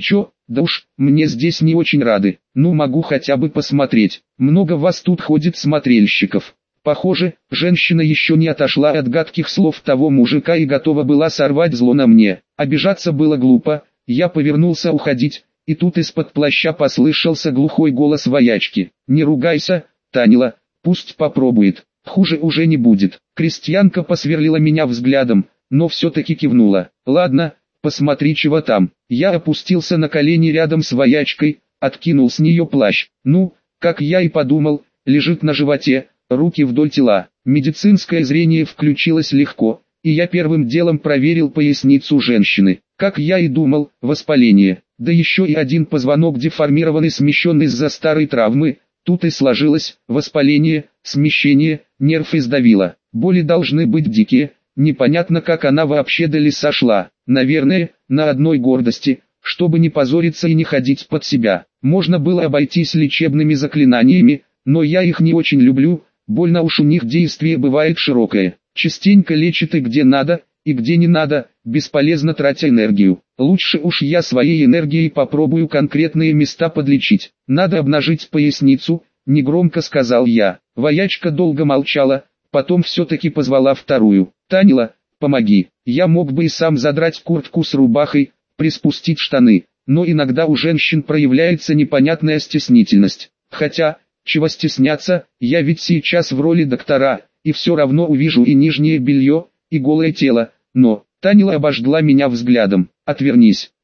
Да уж, мне здесь не очень рады. Ну, могу хотя бы посмотреть. Много вас тут ходит смотрельщиков. Похоже, женщина еще не отошла от гадких слов того мужика и готова была сорвать зло на мне. Обижаться было глупо, я повернулся уходить, и тут из-под плаща послышался глухой голос воячки. «Не ругайся, Танила, пусть попробует, хуже уже не будет». Крестьянка посверлила меня взглядом, но все-таки кивнула. «Ладно, посмотри, чего там». Я опустился на колени рядом с воячкой, откинул с нее плащ. Ну, как я и подумал, лежит на животе, руки вдоль тела. Медицинское зрение включилось легко, и я первым делом проверил поясницу женщины. Как я и думал, воспаление. Да еще и один позвонок деформированный, смещенный из-за старой травмы. Тут и сложилось воспаление, смещение, нерв издавило. Боли должны быть дикие, непонятно, как она вообще до леса шла. Наверное, на одной гордости, чтобы не позориться и не ходить под себя. Можно было обойтись лечебными заклинаниями, но я их не очень люблю, больно уж у них действие бывает широкое. Частенько лечит и где надо, и где не надо, бесполезно тратя энергию. Лучше уж я своей энергией попробую конкретные места подлечить. Надо обнажить поясницу, негромко сказал я. Воячка долго молчала, потом все-таки позвала вторую. Танила, помоги. Я мог бы и сам задрать куртку с рубахой, приспустить штаны, но иногда у женщин проявляется непонятная стеснительность. Хотя, чего стесняться, я ведь сейчас в роли доктора, и все равно увижу и нижнее белье, и голое тело, но... Танила обожгла меня взглядом. «Отвернись,